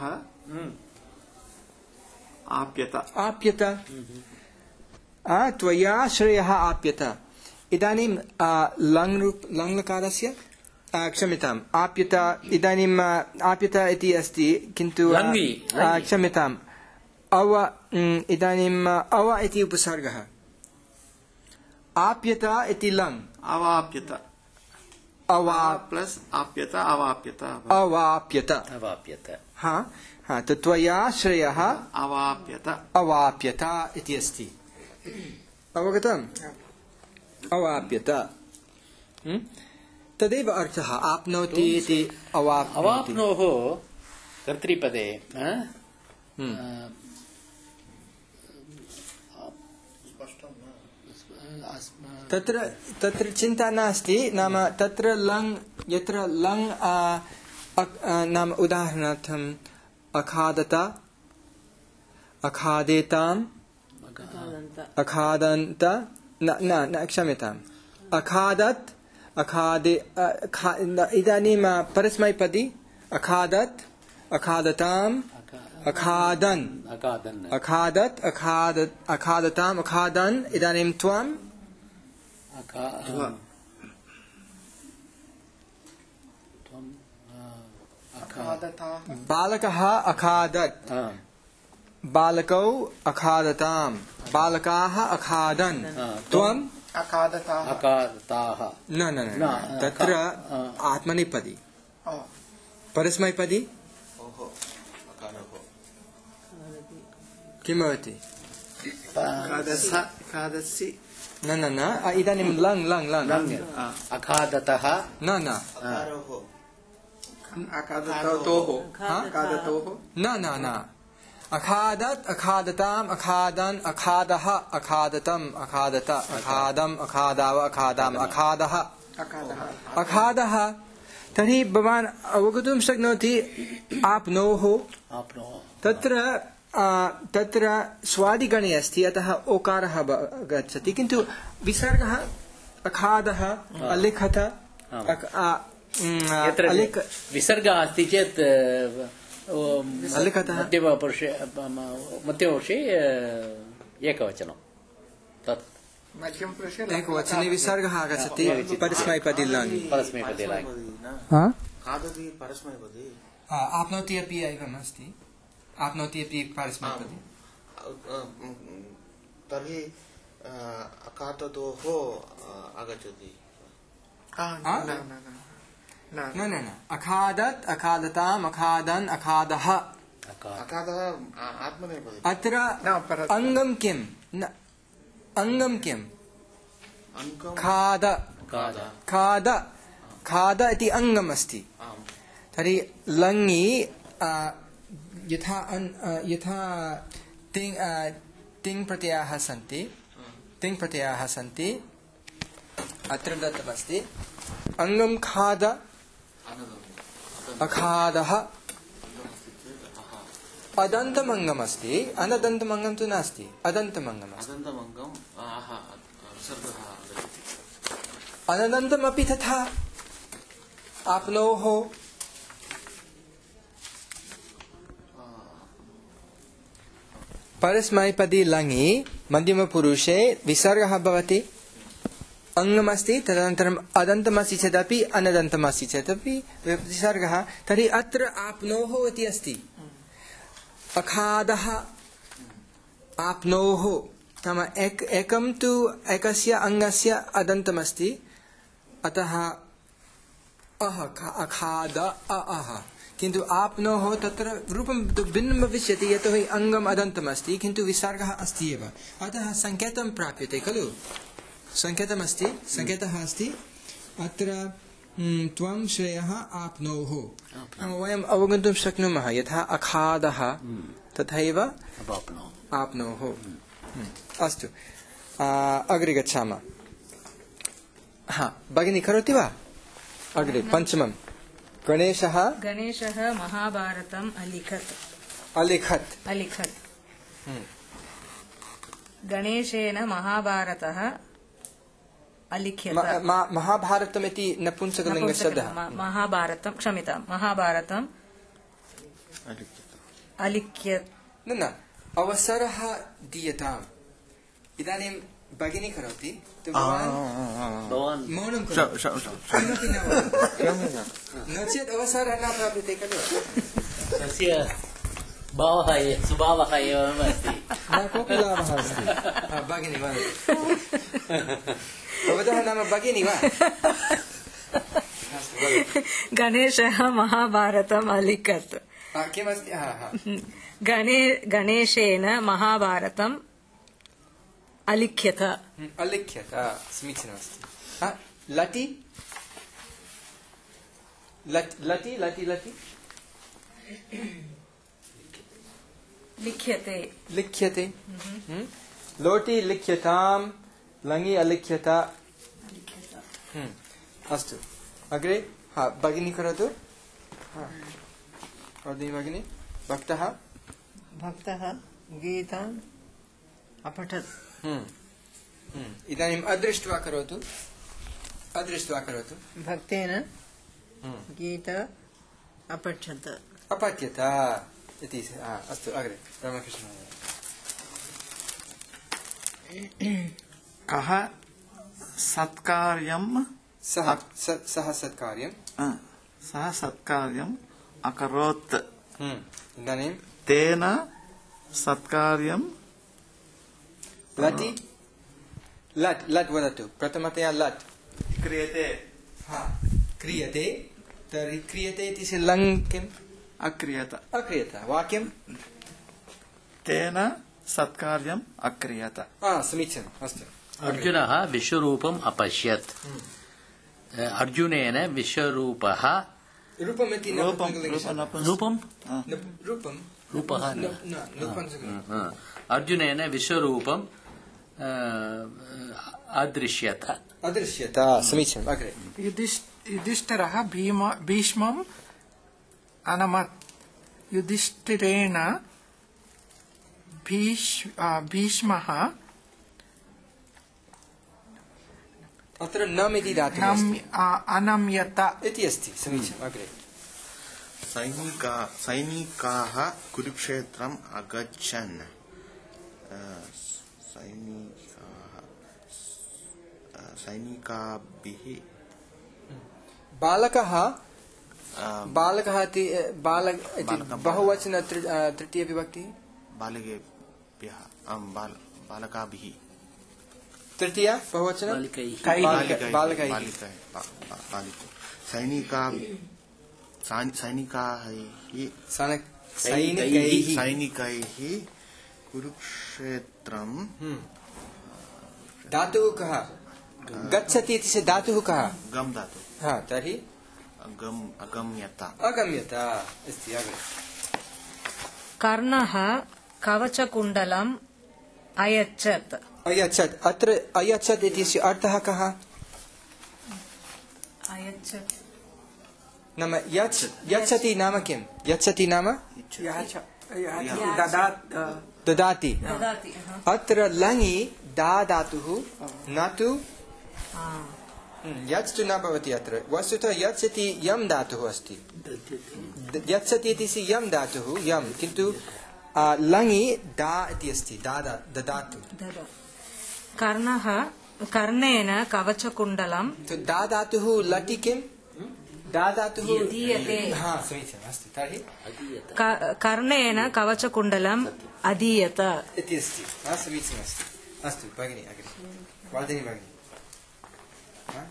आप्यत आप्यत आ, त्वया श्रेयः आप्यत इदानीं अ, लङ् रूप लङ्लकारस्य अ, क्षम्यताम् आप्यत इदानीम् अ, आप्यत इति अस्ति किन्तु अ, लङ्गि, अ, लङ्गि। क्षम्यताम् अव उम्, इदानीम् अ, अव इति उपसर्गः आप्यत इति लङ् अवाप्यत अवा प्लस आप्यत अवाप्यत अवाप्यत अवाप्यत हा हा तु त्वया श्रेयः अवाप्यत अवाप्यत इति अस्ति अवगतम् अवाप्यत हम्म? तदेव अर्थः आप्नोति इति अवाप्नोति अवाप्नोः कर्तृपदे अ? हम्म। अ, अस्म- तत्र तत्र चिन्ता नास्ति नाम तत्र लङ् यत्र लङ् आ, अ- आ, नाम उदाहरणार्थम् अखादत अखादेताम् अखादन्त अखादन्त न न न क्षम्यताम् अखादत् अखादे अ, खा- न- इदानीं अ, परस्मैपदी अखादत् अखादताम् अखादन् अखादन् अखादत् अखादत् अखादताम् अखादन् इदानीं त्वम् अखा- त्वम्। त्वम्, अ, अखा- अखादताः बालकः अखादत् अ, बालकौ अखादताम् बालकाः अखादन् अ, त्वम् अखादताः अखादताः न न न, न, न तत्र अ- आत्मनेपदी ओ, परस्मैपदी किं भवति खादस खादसि न न न अ, इदानीं लङ् लङ् लङ् लङ् अखादतः न न अखादतोः हा? अखादतोः न न न अखादत् अखादताम् अखादन् अखादः अखादतम् अखादत अखादम् अखादाव अखादाम् अखादः अखादः अखादः तर्हि भवान् अवगतुं शक्नोति आप्नोः आप्नोः तत्र आ, तत्र स्वादिगणे अस्ति अतः ओकारः ब- गच्छति किन्तु विसर्गः अखादः अलिखत अक- आ, उम्, आ, यत्र अलिख विसर्गः अस्ति चेत् अ, ओ, अलिखतः मध्यमपुरुषे मध्यमपुरुषे अ, एकवचनं तत् मध्यमपुरुषे एकवचने विसर्गः आगच्छति परस्मैपदी लङ् परस्मैपदे लाङ् खादति परस्मैपदी आ, आप्नोति अपि एवम् अस्ति आप्नोति अपि परस्मैपदी तर्हि अखादतोः आगच्छति आ, न आ? न न न न न न न अखादत् अखादताम् अखादन् अखादः अका- अखादः आत्मनेपदी अत्र न परस् अङ्गं किं न अङ्गं किम् अङ्कं खाद खाद खाद खाद इति अङ्गम् अस्ति आम् तर्हि लङि आ, यथा अन्- आ, यथा तिङ् आ, तिङ् प्रत्ययाः सन्ति तिङ् प्रत्ययाः सन्ति अत्र दत्तमस्ति अङ्गं खाद अखादः अदन्तमङ्गमस्ति अनदन्तमङ्गं तु नास्ति अदन्तमङ्गमस्ति अदन्तमङ्गम् आह विसर्गः आगच्छति अनदन्तमपि तथा आप्नोः परस्मैपदी लङि मध्यमपुरुषे विसर्गः भवति अङ्गमस्ति तदनन्तरम् अदन्तमस्ति चेदपि अनदन्तमस्ति चेदपि विसर्गः तर्हि अत्र आप्नोः इति अस्ति अखादः आप्नोः नाम एक एकं तु एकस्य अङ्गस्य अदन्तमस्ति अतः अह अखाद अह किन्तु आप्नोः तत्र रूपं भिन्नं भविष्यति यतोहि अङ्गम् अदन्तमस्ति किन्तु विसर्गः अस्ति एव अतः सङ्केतं प्राप्यते खलु सङ्केतमस्ति सङ्केतः अस्ति अत्र त्वं श्रेयः आप्नोः वयम् अवगन्तुं शक्नुमः यथा अखादः तथैव आप्नोः अस्तु अग्रे गच्छामः हा भगिनी करोति वा अग्रे पञ्चमं गणेशः गणेशः महाभारतम् अलिखत् अलिखत् अलिखत् गणेशेन महाभारतः अलिख्यत महाभारतम् इति नपुंसकलिङ्गशब्दः महाभारतं क्षम्यतां महाभारतम् अलिख्यत् न न अवसरः दीयताम् इदानीं भगिनी करोति मौनं किमपि न न चेत् अवसरः न प्राप्यते खलु तस्य भावः स्वभावः एवम् अस्ति न कोऽपि लाभः अस्ति भगिनी वदतु भवतः नाम भगिनी वा गणेशः महाभारतम् अलिखत् किमस्ति गणे गणेशेन महाभारतम् अलिख्यत अलिख्यत समीचीनमस्ति लटि लटि लटि लटि लिख्यते लिख्यते लोटि लिख्यतां लङि अलिख्यता अस्तु अग्रे हा भगिनी करोतु वदति भगिनी भक्तः भक्तः गीताम् अपठत् इदानीम् अदृष्ट्वा करोतु अदृष्ट्वा करोतु भक्तेन गीत अपठत् अपठ्यत इति अस्तु अग्रे रामकृष्ण कः सत्कार्यं सः सः सत्कार्यं सः सत्कार्यम् अकरोत् इदानीं तेन सत्कार्यं लटि लट् लट् वदतु प्रथमतया लट् क्रियते क्रियते तर्हि क्रियते इति से लङ् किम् अक्रियत अक्रियत वाक्यं तेन सत्कार्यम् अक्रियत समीचीनम् अस्तु अर्जुनः विश्वरूपम् अपश्यत् अर्जुनेन विश्वरूपः रूपमिति रूपं रूपं रूपः अर्जुनेन विश्वरूपम् अदृश्यत अदृश्यत समीचीनम् अग्रे युधिष्ठिरः भीष्मम् अनमत् युधिष्ठिरेण भीष्मः अत्र नम् इति धातुः अनम्यत इति अस्ति समीचीनम् अग्रे सैनिका सैनिकाः कुरुक्षेत्रम् अगच्छन् सैनिकाः सैनिकाभिः बालकः बालकः इति बालक इति बहुवचन तृतीय विभक्तिः बालकेभ्यः बालकाभिः तृतीय बहुवचन बालकैः सैनिका सैनिकाः सैनिकैः कुरुक्षेत्रं धातुः कः गच्छति इति से धातुः कः गम धातुः हाँ तर्हि अगम अगम्यता अगम्यता अस्ति अग्रे कर्णः कवचकुण्डलम् अयच्छत् अयच्छत् अत्र अयच्छत् इत्यस्य अर्थः कः अयच्छत् नाम यच्छ यच्छति नाम किं यच्छति नाम ददाति अत्र लङि दा धातुः न तु यच् तु न भवति अत्र वस्तुतः यच् इति यं धातुः अस्ति यच्छति इति यं धातुः यं किन्तु लङि दा इति अस्ति ददातु कर्णः कर्णेन कवचकुण्डलं तो दा धातुः लटि किं दा धातुः दीयते। हा समीचीनम् अस्तु तर्हि क- कर्णेन कवचकुण्डलम् अधीयत इति अस्ति हा समीचीनमस्ति अस्तु भगिनी अग्रे वर्धिनी भगिनी हा?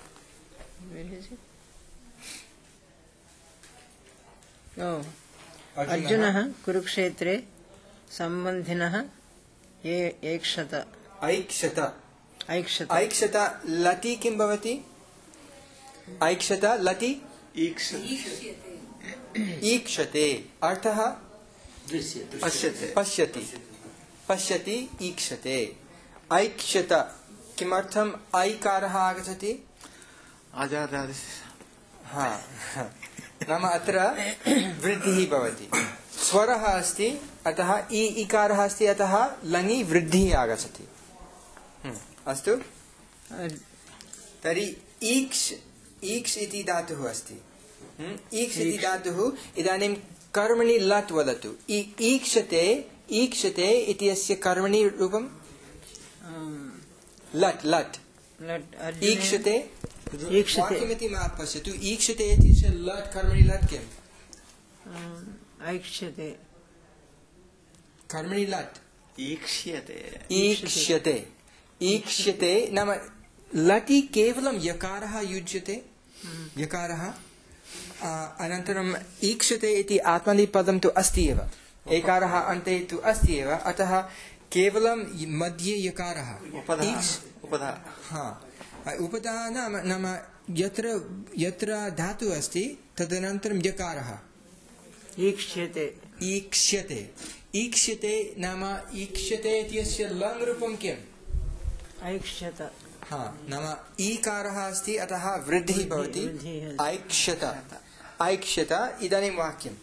अर्जुनः कुरुक्षेत्रे सम्बन्धिनः ये ऐक्षत ऐक्षत ऐक्षत ऐक्षत लटि किं भवति ऐक्षत लटि ईक्षते अर्थः पश्यते पश्यति पश्यति ईक्षते ऐक्षत किमर्थम् ऐकारः आगच्छति आजादादि हा नाम अत्र वृद्धिः भवति स्वरः अस्ति अतः इ इकारः अस्ति अतः लङि वृद्धिः आगच्छति हम्म, अस्तु तर्हि ईक्ष् ईक्ष् इति धातुः अस्ति हम्म, ईक्ष् इति धातुः इदानीं कर्मणि लट् वदतु इ- ईक्षते ईक्षते इति अस्य कर्मणि रूपं लट् लट् ईक्षते ईक्षते वाक्यमिति मा पश्यतु ईक्षते इति च लट् कर्मणि लट् किम् ऐक्षते कर्मणि लट् ईक्ष्यते ईक्ष्यते ईक्ष्यते नाम लटि केवलं यकारः युज्यते यकारः आ, अनन्तरम् ईक्षते इति आत्मनेपदं तु अस्ति एव एकारः अन्ते तु अस्ति एव अतः केवलं मध्ये यकारः उपधा ईक्ष् उपधा हा उपधा नाम नाम यत्र यत्र धातुः अस्ति तदनन्तरं यकारः ईक्ष्यते ईक्ष्यते ईक्ष्यते नाम ईक्ष्यते इत्यस्य लङ् रूपं किम् ऐक्षत हा नाम ईकारः अस्ति अतः वृद्धिः भवति वृद्धिः। ऐक्षत ऐक्षत इदानीं वाक्यम्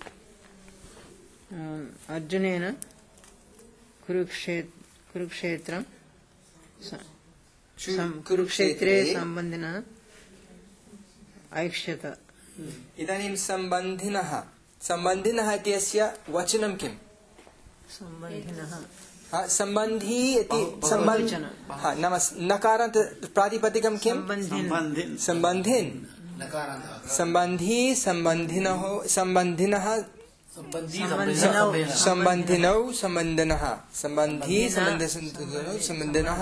अर्जुनेन कुरुक्षेत्र कुरुक्षेत्रं स- चु- सं- कुरुक्षेत्रे सम्बन्धिनः ऐक्षत इदानीं सम्बन्धिनः सम्बन्धिनः इत्यस्य वचनं किम् सम्बन्धिनः हा, सम्बन्धी इति बहुवचन। सम्बन्ध हा, नाम नकारान्त प्रातिपदिकं किम् सम्बन्धिन सम्बन्धिन सम्बन्धिन् सम्बन्धी सम्बन्धिनः सम्बन्धिनः सम्बन्धिनौ सम्बन्धिनौ सम्बन्धिनः सम्बन्धी सम्बन्धिनौ सम्बन्धिनः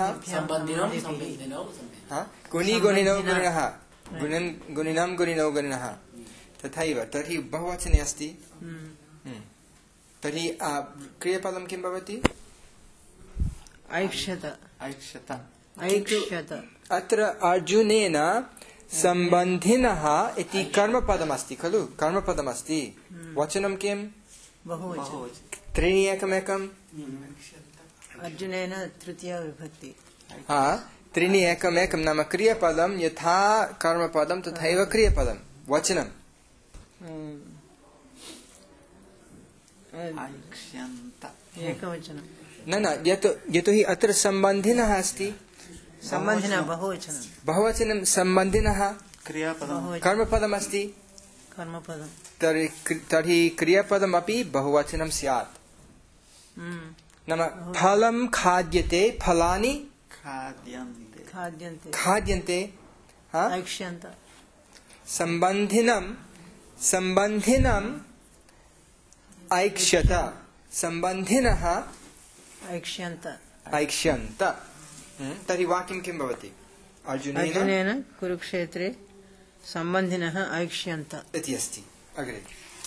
हा, गुणि गुणिनौ गुणिनः गुणिन् गुणिनं गुणिनौ गुणिनः तथैव तर्हि बहुवचने अस्ति हम्म। तर्हि आ, क्रियापदं किं भवति ऐक्षत ऐक्षत ऐक्षत अत्र अर्जुनेन सम्बन्धिनः इति कर्मपदमस्ति खलु कर्मपदमस्ति वचनं किं बहुवचन त्रीणि एकमेकम् अर्जुनेन तृतीया विभक्ति हा त्रीणि एकमेकं नाम क्रियपदं यथा कर्मपदं तथैव क्रियपदं वचनं ऐक्ष्यन्त एकवचनं न न यतो यतोहि अत्र सम्बन्धिनः अस्ति सम्बन्धिनः बहुवचनं बहुवचनं सम्बन्धिनः क्रियापदं बहुवचनं कर्मपदमस्ति कर्मपदं तर्हि तर्हि क्रियापदमपि बहुवचनं स्यात् हम्म। नाम फलं खाद्यते फलानि खाद्यन्ते खाद्यन्ते खाद्यन्ते हा ऐक्ष्यन्त सम्बन्धिनं सम्बन्धिनम् ऐक्ष्यत सम्बन्धिनः ऐक्ष्यन्त ऐक्ष्यन्त हम्म, तर्हि वाक्यं किं भवति अर्जुनेन अर्जुनेन कुरुक्षेत्रे सम्बन्धिनः ऐक्ष्यन्त इति अस्ति अग्रे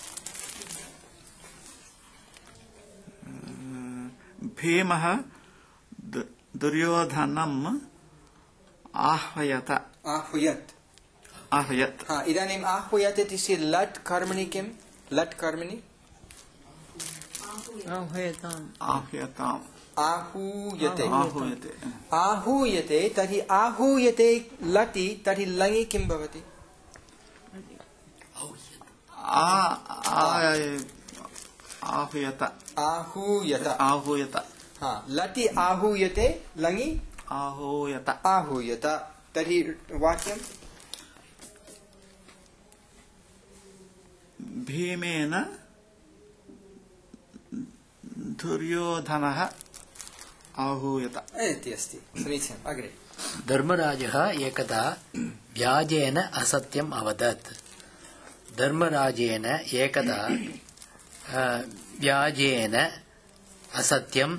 भीमः दु- दुर्योधनम् आह्वयत आह्वयत् आह्वयत् हा इदानीम् आह्वयत् इति लट् कर्मणि किं लट् कर्मणि आह्वयताम् आह्वयताम् आहूयते आहूयते आहूयते तर्हि आहूयते लटि तर्हि लङि किं भवति आ आ- आहूयत आहूयत आहूयत हा लटि आहूयते लङि आहूयत आहूयत तर्हि वाक्यं भीमेन दुर्योधनः आहूयत इति अस्ति समीचीनम् अग्रे धर्मराजः एकदा व्याजेन असत्यम् अवदत् धर्मराजेन एकदा व्याजेन असत्यम्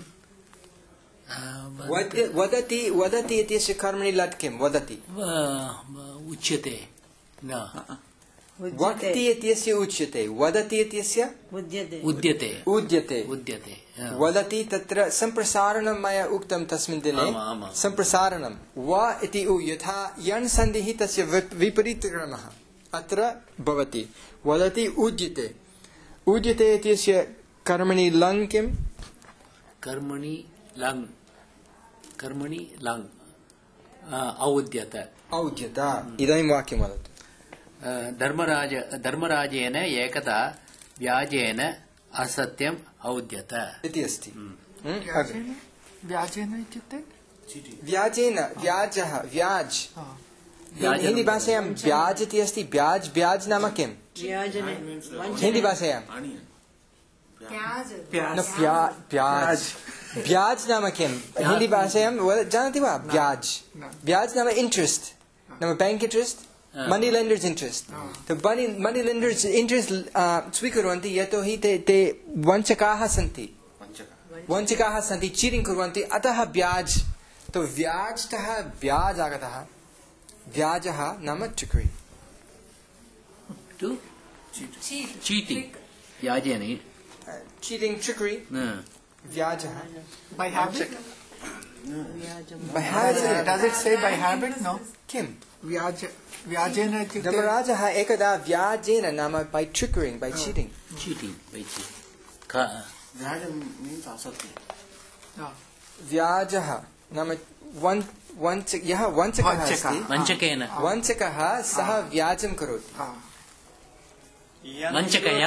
वदति वदति इत्यस्य कर्मणि लट् किं वदति उच्यते न वक्ति इत्यस्य उच्यते वदति इत्यस्य उद्यते उद्यते उद्यते उद्यते वदति तत्र सम्प्रसारणं मया उक्तं तस्मिन् दिने सम्प्रसारणं व इति उ यथा यण् सन्धिः तस्य विपरीतक्रमः अत्र भवति वदति उद्यते उद्यते इत्यस्य कर्मणि लङ् किं कर्मणि लङ् कर्मणि लङ् औद्यत औद्यत इदानीं वाक्यं वदतु धर्मराज धर्मराजेन एकदा व्याजेन असत्यम् औद्यत इति अस्ति व्याजेन इत्युक्ते व्याजेन व्याजः व्याज् हिन्दी भाषायां ब्याज इति अस्ति ब्याज ब्याज नाम किं हिन्दी भाषायां ब्याज ब्याज नाम किं हिन्दी भाषायां जानाति वा ब्याज ब्याज नाम इण्ट्रेस्ट् नाम bank interest money lenders interest तो मनी मनी लेंडर्स इंटरेस्ट स्वीकुर्वन्ति यतोहि ते ते वञ्चकाः सन्ति वञ्चकाः सन्ति चीटिंग कुर्वन्ति अतः ब्याज तो व्याजतः ब्याज आगतः व्याजः नाम ट्रिकरी टू चीटिंग व्याजेन चीटिंग ट्रिकरी व्याजः by habit by habit does it say by habit no किं व्याज व्याजेन इत्युक्ते धर्मराजः एकदा व्याजेन नाम by trickering by cheating cheating by cheating व्याजं means असत्यं व्याजः नाम वन् वञ्च यः वञ्चकः अस्ति वञ्चकेन वञ्चकः सः व्याजं करोति वञ्चकया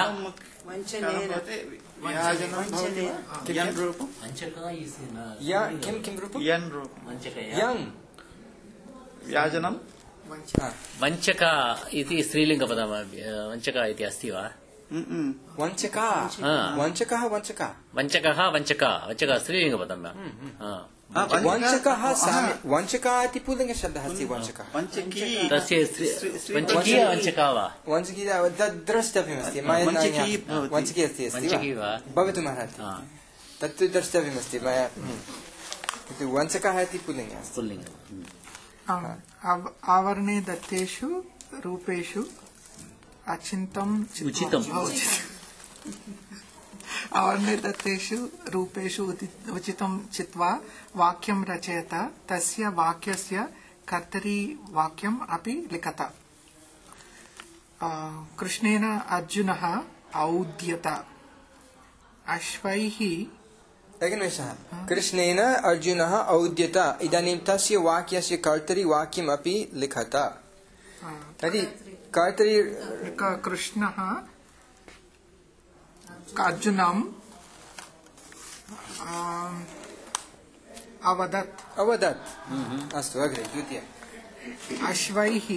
किं किं रूपं यन् रूपं यङ् व्याजनं वञ्चका इति स्त्रीलिङ्गपदं वञ्चका इति अस्ति वा वञ्चका वञ्चकः वञ्चका वञ्चकः वञ्चका वञ्चका स्त्रीलिङ्गपदं वञ्चकः वञ्चका इति पुल्लिङ्गशब्दः अस्ति वञ्चकः तस्य वञ्चकी वञ्चका वा वञ्चकी तद् द्रष्टव्यमस्ति वञ्चकी अस्ति वञ्चकी वा भवितुमर्हति तत्तु द्रष्टव्यमस्ति मया वञ्चकः इति पुल्लिङ्गः अस्ति पुल्लिङ्गः आवरणे दत्तेषु रूपेषु अचिन्तम् उचितम् आवरणे दत्तेषु रूपेषु उचितं चित्वा वाक्यं रचयत तस्य वाक्यस्य कर्तरी वाक्यम् अपि लिखत कृष्णेन अर्जुनः औद्यत अश्वैः एकनिमेषः कृष्णेन अर्जुनः औद्यत इदानीं तस्य वाक्यस्य कर्तरी वाक्यम् अपि लिखत तर्हि कर्तरी कृष्णः अर्जुनम् अवदत् अवदत् अस्तु अग्रे द्वितीय अश्वैः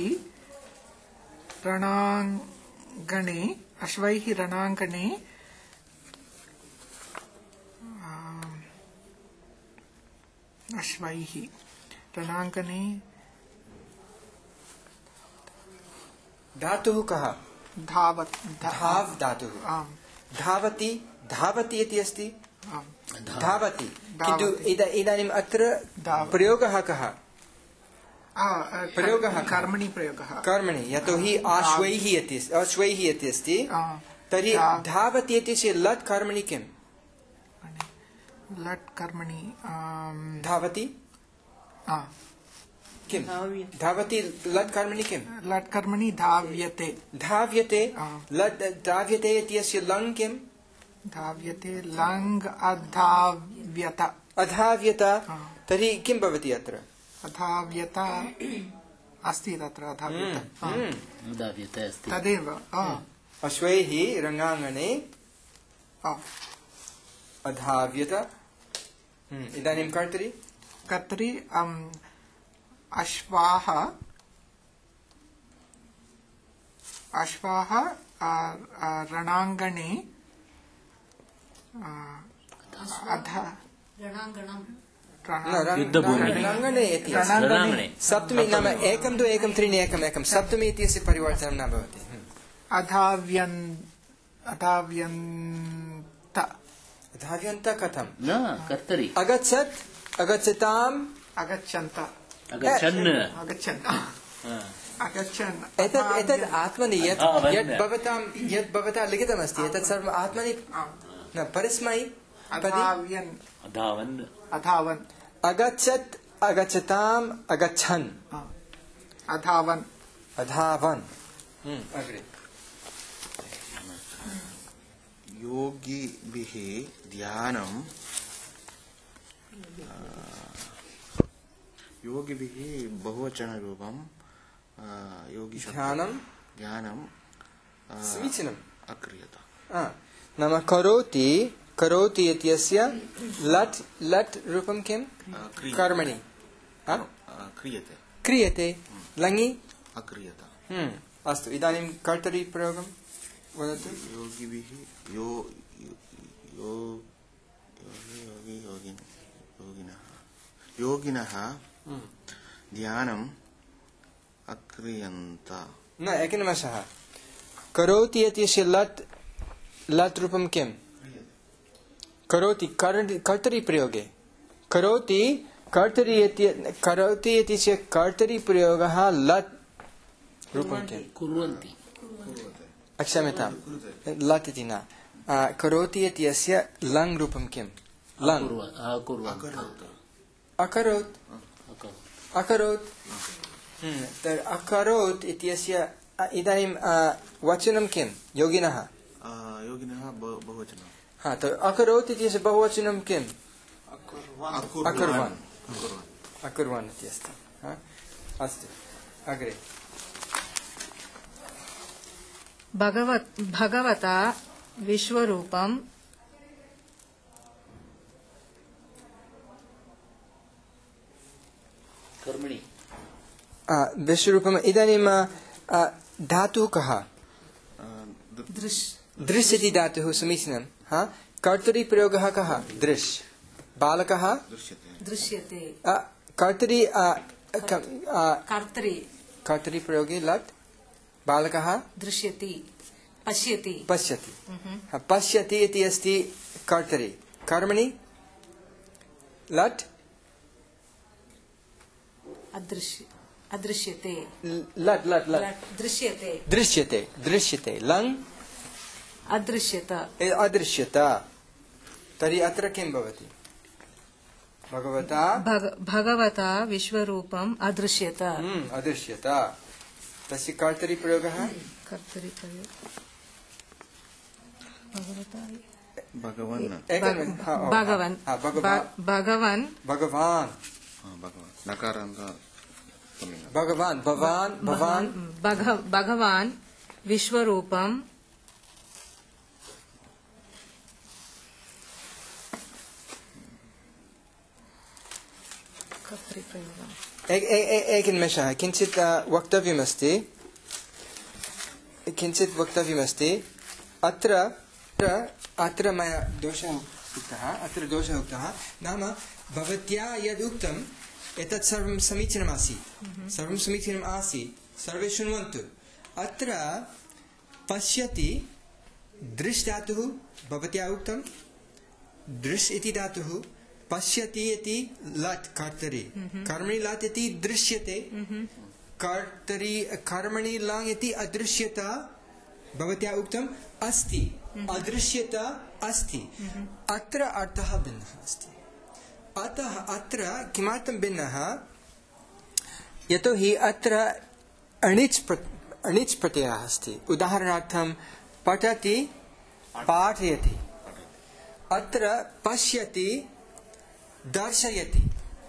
रणाङ्गणे अश्वैः रणाङ्गणे अश्वैः रणाङ्गणे धातुः कः धावत् धाव् धातुः धावति धावति इति अस्ति धावति किन्तु इदानीम् अत्र प्रयोगः कः प्रयोगः कर्मणि प्रयोगः कर्मणि यतोहि आश्वैः इति अश्वैः इति अस्ति तर्हि धावति इत्यस्य लट् कर्मणि किम् लट् कर्मणि धावति किं धावति लट् कर्मणि किं लट् कर्मणि धाव्यते धाव्यते लट् धाव्यते इत्यस्य लङ् किं धाव्यते लङ् अधाव्यत अधाव्यत तर्हि किं भवति अत्र अधाव्यत अस्ति तत्र अधाव्यत अधाव्यत अस्ति तदेव अश्वैः रणाङ्गणे अधाव्यत इदानीं कर्तरि कर्तरि अश्वाः अश्वाः रणाङ्गणे युद्धभूमिः रणाङ्गणे इति रणाङ्गणे सप्तमी नाम एकं द्वे एकं त्रीणि एकम् एकं सप्तमी इत्यस्य परिवर्तनं न भवति अधाव्यन् अधाव्यन्त धाव्यन्त कथं न कर्तरि अगच्छत् अगच्छताम् अगच्छन्त अगच्छन् अगच्छन् अगच्छन् एतत् एतत् आत्मनि यत् अधावन्। यत् भवतां यत् भवता लिखितमस्ति एतत् सर्वम् आत्मनि न परस्मै पदि अधाव्यन् अधावन् अधावन् अगच्छत् अगच्छताम् अगच्छन् अधावन् अधावन् अग्रे योगिभिः ध्यानं योगिभिः बहुवचनरूपं योगी ध्यानं ध्यानं समीचीनम् अक्रियत आ, नाम करोति करोति इत्यस्य लट् लट् रूपं किं क्रिय- कर्मणि आ? क्रियते क्रियते लङि अक्रियत हम्म, अस्तु इदानीं कर्तरि प्रयोगं वदतु योगिभिः यो यो यो- योगी योगी योगिन् योगिनः योगिनः ध्यानम् अक्रियन्त न एकनिमेषः करोति इत्यस्य लट् लट् रूपं किं करोति कर्- कर्तरि प्रयोगे करोति कर्तरि इति करोति इत्यस्य कर्तरि प्रयोगः लट् रूपं किं कुर्वन्ति क्षम्यतां लट् इति न आ, करोति इत्यस्य लङ् रूपं किं लङ् कुर्व- अकुर्वन्त अकरोत् अकरोत्। अकरोत् हम्म, तर् अकरोत् इत्यस्य अ, इदानीं अ, वचनं किं योगिनः योगिनः ब- बहुवचनं हा तर् अकरोत् इत्यस्य बहुवचनं किम् अकुर्वन् अकुर्वन् इति अस्ति हा? अस्तु अग्रे भगवत भगवता विश्वरूपं कर्मणि आ, विश्वरूपम् इदानीं आ, आ, धातुः कः दृश् दृश् इति धातुः समीचीनं हा कर्तरि प्रयोगः कः दृश् बालकः दृश्यते दृश्यते आ, कर्तरि आ, क- आ, कर्तरि कर्तरि प्रयोगे लट् बालकः दृश्यति पश्यति पश्यति हा, पश्यति इति अस्ति कर्तरि कर्मणि लट् अदृश्य अदृश्यते लट् लट् लट् दृश्यते दृश्यते दृश्यते लङ् अदृश्यत ए- अदृश्यत तर्हि अत्र किं भवति भगवता भग- भगवता विश्वरूपम् अदृश्यत हम्म, अदृश्यत तस्य कर्तरि प्रयोगः कर्तरि प्रयोग भगवता भगवन् एकं- हा, ओ, भगवन् हा, भगवान् भ- भगवन् भगवान् भगवान् नकारान्त भगवान् भवान् भवान् भग- भगवान् विश्वरूपम् कर्तरिप्रयोगम् एक- ए- ए- एकनिमेषः किञ्चित् अ, वक्तव्यमस्ति किञ्चित् वक्तव्यमस्ति अत्र अत्र- अत्र मया दोषः उक्तः अत्र दोषः उक्तः नाम भवत्या यद् उक्तम् एतत् सर्वं समीचीनमासीत् सर्वं समीचीनम् आसीत् सर्वे शृण्वन्तु अत्र पश्यति दृश् धातुः भवत्या उक्तं दृश् इति धातुः पश्यति इति लट् कर्तरि कर्मणि लट् इति दृश्यते कर्तरि कर्मणि लङ् इति अदृश्यता भवत्या उक्तम् अस्ति अदृश्यता अस्ति अत्र अर्थः भिन्नः अस्ति अतः अत्र किमर्थं भिन्नः यतोहि अत्र अणिच् प्र अणिच् प्रत्ययः अस्ति उदाहरणार्थं पठति पाठयति अत्र पश्यति दर्शयति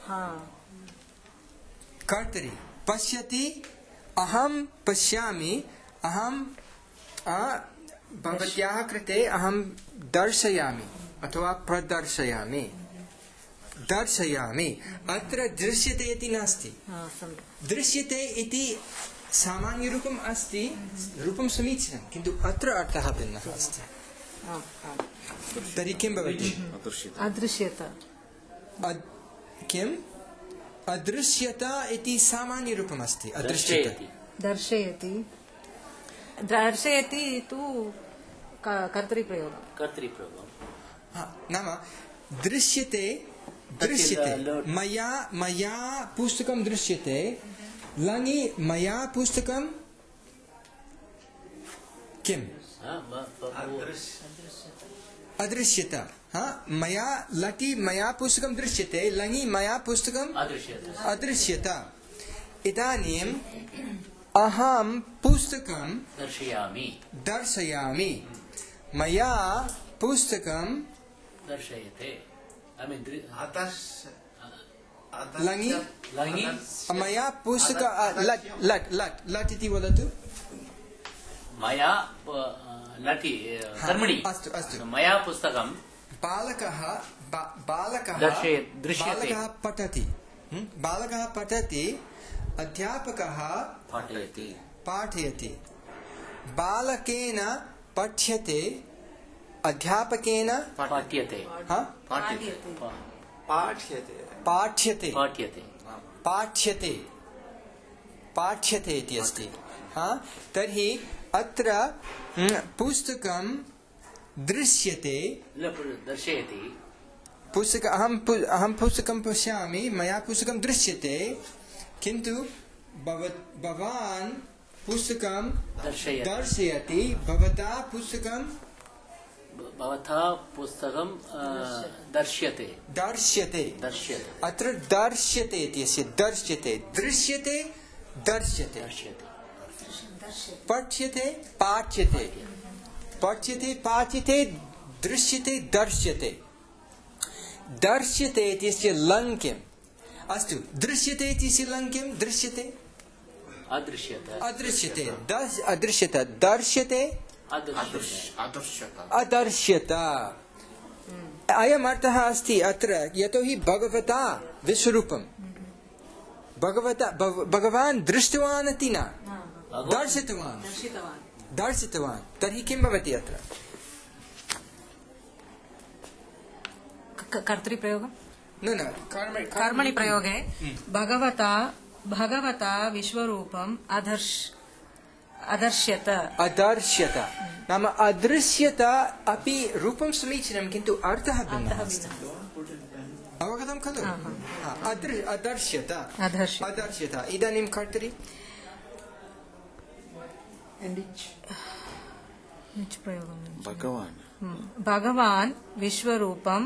कर्तरि पश्यति अहं पश्यामि अहं आ, भवत्याः कृते अहं दर्शयामि अथवा प्रदर्शयामि दर्शयामि अत्र दृश्यते इति नास्ति दृश्यते इति सामान्यरूपम् अस्ति रूपं समीचीनं किन्तु अत्र अर्थः भिन्नः अस्ति तर्हि किं भवति अदृश्यत अद्- किम् अदृश्यता इति सामान्यरूपमस्ति अदृश्यता दर्शयति दर्शयति तु क- कर्तरिप्रयोगः कर्तृप्रयोगः हा, नाम दृश्यते दृश्यते तस्य ल- मया मया पुस्तकं दृश्यते लङि मया पुस्तकं किम् हाँ, म- प- अदृश्यता हा मया लटि मया पुस्तकं दृश्यते लङि मया पुस्तकम् अदृश्यते अदृश्यता इदानीम् अहं पुस्तकं दर्शयामि दर्शयामि मया पुस्तकं दर्शयते I mean, दृ- लङि लङि मया पुस्तक अ, लट् लट् लट् लट् इति वदतु मया प- लटि हा, कर्मणि अस्तु अस्तु मया पुस्तकं बालकः बा- बालकः दर्शय- दृश्यते। बालकः पठति हं? बालकः पठति अध्यापकः पाठयति पाठयति बालकेन पठ्यते अध्यापकेन पाठ्यते हा? पाठ्यते पा- पाठ्यते पाठ्यते पाठ्यते पाठ्यते पाठ्यते इति अस्ति हा तर्हि अत्र हं, पुस्तकं दृश्यते ल- दर्शयति पुस्तक अहं पु- अहं पुस्तकं पश्यामि मया पुस्तकं दृश्यते किन्तु भव- भवान् पुस्तकं दर्शयति दर्शयति भवता पुस्तकं भ- भवता पुस्तकं अ, दर्श्यते दर्श्यते दर्श्यते अत्र दर्श्यते इति अस्ति दर्श्यते दृश्यते दर्श्यते दर्श्यते पठ्यते पाठ्यते पठ्यते पाठ्यते दृश्यते दर्श्यते दर्श्यते इत्यस्य लङ् किम् अस्तु दृश्यते इत्यस्य लङ् किं दृश्यते अदृश्यते अदृश्यते दर्श अदृश्यते दर्श्यते अदृश्यते अदृश्यता अदर्श्यता अयम् अर्थः अस्ति अत्र यतोहि भगवता विश्वरूपं भगवता भव- भगवान् दृष्टवान् इति न दर्शितवान् दर्शितवान् दर्शितवान् तर्हि किं भवति अत्र क- कर्तरिप्रयोगः न न कर्म कर्मणि प्रयोगे भगवता भगवता विश्वरूपम् अदर्श अदर्श्यत अदर्श्यत नाम अदृश्यता अपि रूपं समीचीनं किन्तु अर्थः भिन्नः अस्ति अवगतं खलु हा, अदृ- अदर्श्यत अदर्श्य अदर्श्यत इदानीं कर्तरि निच् प्रयोगं भगवान् हम्म। भगवान् विश्वरूपम्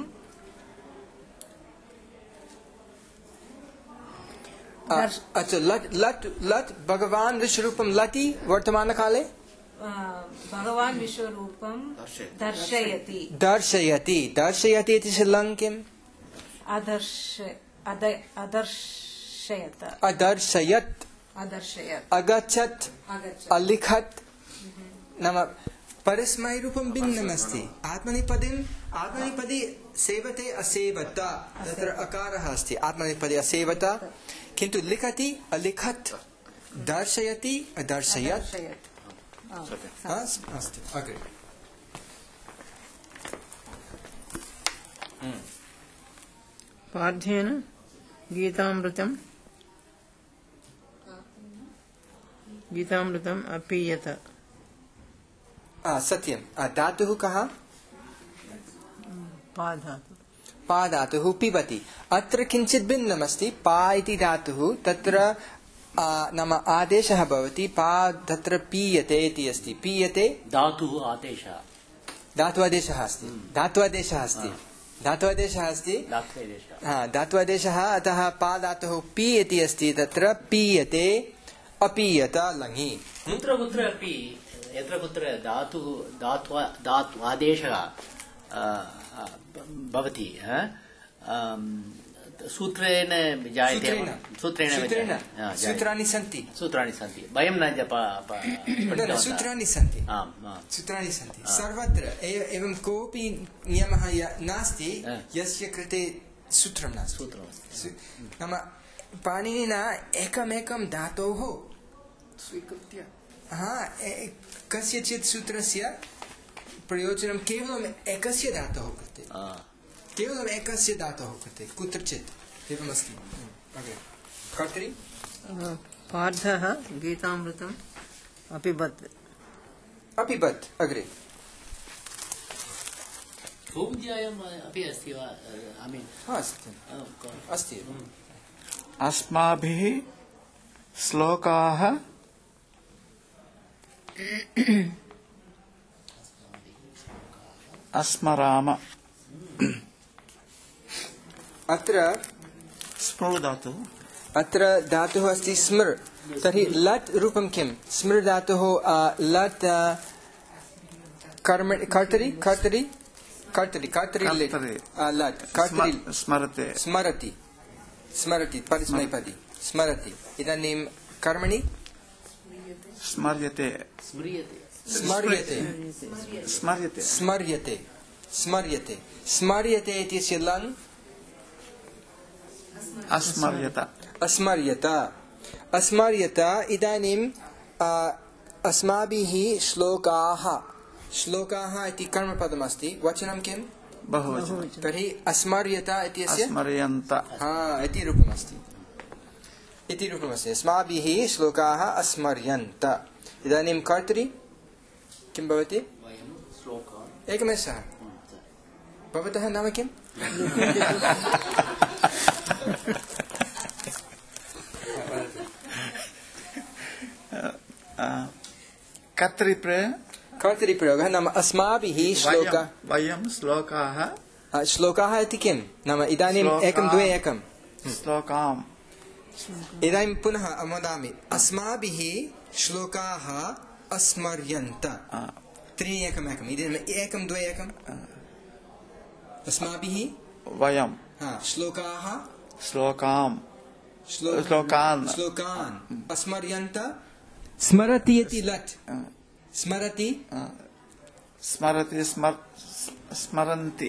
अ, अच्छा लट् लट् लट् भगवान् विश्वरूपं लटि वर्तमानकाले अ, भगवान् विश्वरूपं दर्शयति दर्शयति दर्शयति इति च लङ् किम् अदर्श अद- अदर्शयत अदर्शयत् अदर्शयत् अगच्छत् आगच्छत् अलिखत् नाम परस्मैरूपं भिन्नमस्ति आत्मनेपदीम् आत्मनेपदी सेवते असेवत तत्र अकारः अस्ति आत्मनेपदी असेवत किन्तु लिखति अलिखत् दर्शयति अदर्शयत् दर्शयत् हा, अस्तु अग्रे पाठ्येन गीतामृतं गीतामृतम् अपीयत आ, सत्यं आ, धातुः कः पाधातु पा धातुः पिबति अत्र किञ्चित् भिन्नमस्ति पा इति धातुः तत्र आ, नाम आदेशः भवति पा तत्र पीयते इति अस्ति पीयते धातुः आदेशः धात्वादेशः अस्ति धात्वादेशः अस्ति धात्वादेशः अस्ति धात्वादेशः हा धात्वादेशः अतः पा धातुः पी इति अस्ति तत्र पीयते अपीयत लङि कुत्र कुत्र अपि यत्र कुत्र धातुः धात्वा धात्वादेशः अ, अ, भवति अ, अम्, सूत्रेण जायते सूत्रेण सूत्रेण सूत्रेण जायते। हा, जायते। सूत्राणि सन्ति सूत्राणि सन्ति वयं न जप प- न, न, पठितवन्तः। सूत्राणि सन्ति आम् आम् सूत्राणि सन्ति सर्वत्र ए- एवं कोऽपि नियमः य- नास्ति हा। यस्य कृते सूत्रं नास्ति सूत्रमस्ति सु- नाम पाणिनिना एकमेकं धातोः स्वीकृत्य हा ए- कस्यचित् सूत्रस्य प्रयोजनं केवलम् एकस्य धातोः कृते आ, केवलम् एकस्य धातोः कृते कुत्रचित् एवमस्ति अग्रे कर्तरि पार्थः गीतामृतम् अपिबत् अपिबत् अग्रे भूमिद्यायाम् अपि अस्ति वा ऐ मीन् हा अस्ति अस्ति अस्माभिः श्लोकाः अस्मराम अत्र स्मृ धातुः अत्र धातुः अस्ति स्मृ तर्हि लट् रूपं किं स्मृ धातुः लट् कर्म कर्तरि कर्तरि कर्तरि कर्तरि लट् कर्तरि स्मरते स्मरति स्मरति परिस्मैपदि स्मरति इदानीं कर्मणि स्मर्यते स्म्रियते स्मर्यते स्मर्यते स्मर्यते स्मर्यते स्मर्यते इत्यस्य लङ् अस्मर्यत अस्मर्यत अस्मर्यत इदानीं अस्माभिः श्लोकाः श्लोकाः इति कर्मपदमस्ति वचनं किं बहुवचनं तर्हि अस्मर्यत इत्यस्य अस्मर्यन्त हा इति रूपमस्ति इति रूपमस्ति अस्माभिः श्लोकाः अस्मर्यन्त इदानीं कर्तरि किं भवति एकमेषः भवतः नाम किम् कर्तरिप्रयोग कर्तरिप्रयोगः नाम अस्माभिः श्लोक वयं श्लोकाः श्लोकाः इति किं नाम इदानीम् एकं द्वे एकं श्लोकाम् इदानीं पुनः वदामि अस्माभिः श्लोकाः अस्मर्यन्त त्रीणि एकम् एकम् इदानीम् एकं द्वे एकम् अस्माभिः वयं श्लोकाः श्लोकाम् श्लोकान् श्लोकान् अस्मर्यन्त स्मरति इति लट् स्मरति स्मरति स्मर स्मरन्ति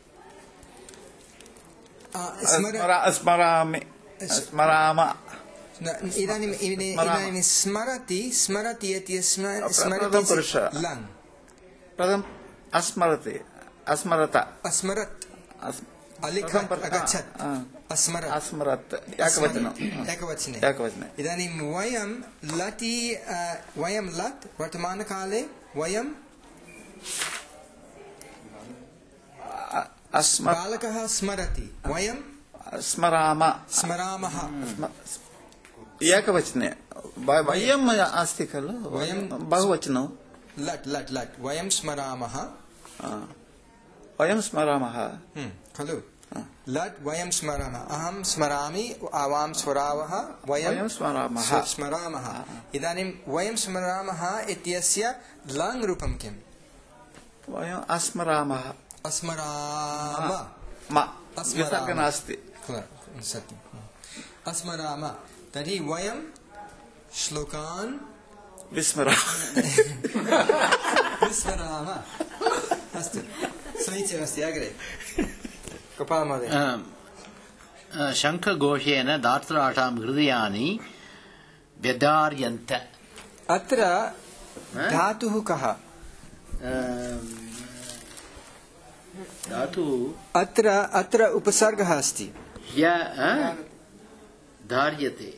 स्मरामि स्मराम इदानीम् इदानीं स्मरति स्मरति इति स्मरति लङ् प्रथमम् अस्मरति अस्मरत अस्मरत् अलिखत् अगच्छत् अस्मरत् अस्मरत् एकवचनम् एकवचने एकवचने इदानीं वयं लटि वयं लट् वर्तमानकाले वयं बालकः स्मरति वयं स्मराम स्मरामः एकवचने वयम् अस्ति खलु वयं बहुवचनं लट् लट् लट् वयं स्मरामः वयं स्मरामः खलु लट् वयं स्मरामः अहं स्मरामि आवां स्मरावः वयं स्मरामः स्मरामः इदानीं वयं स्मरामः इत्यस्य लङ् रूपं किम् वयम् अस्मरामः अस्मराम विसर्ग नास्ति सत्यम् अस्मराम तर्हि वयं श्लोकान् विस्मरामः विस्मराम अस्तु समीचीनमस्ति अग्रे गोपाल महोदय शङ्खघोषेण दार्तराटां हृदयानि व्यदार्यन्त अत्र धातुः कः धातुः अत्र अत्र उपसर्गः अस्ति य धार्यते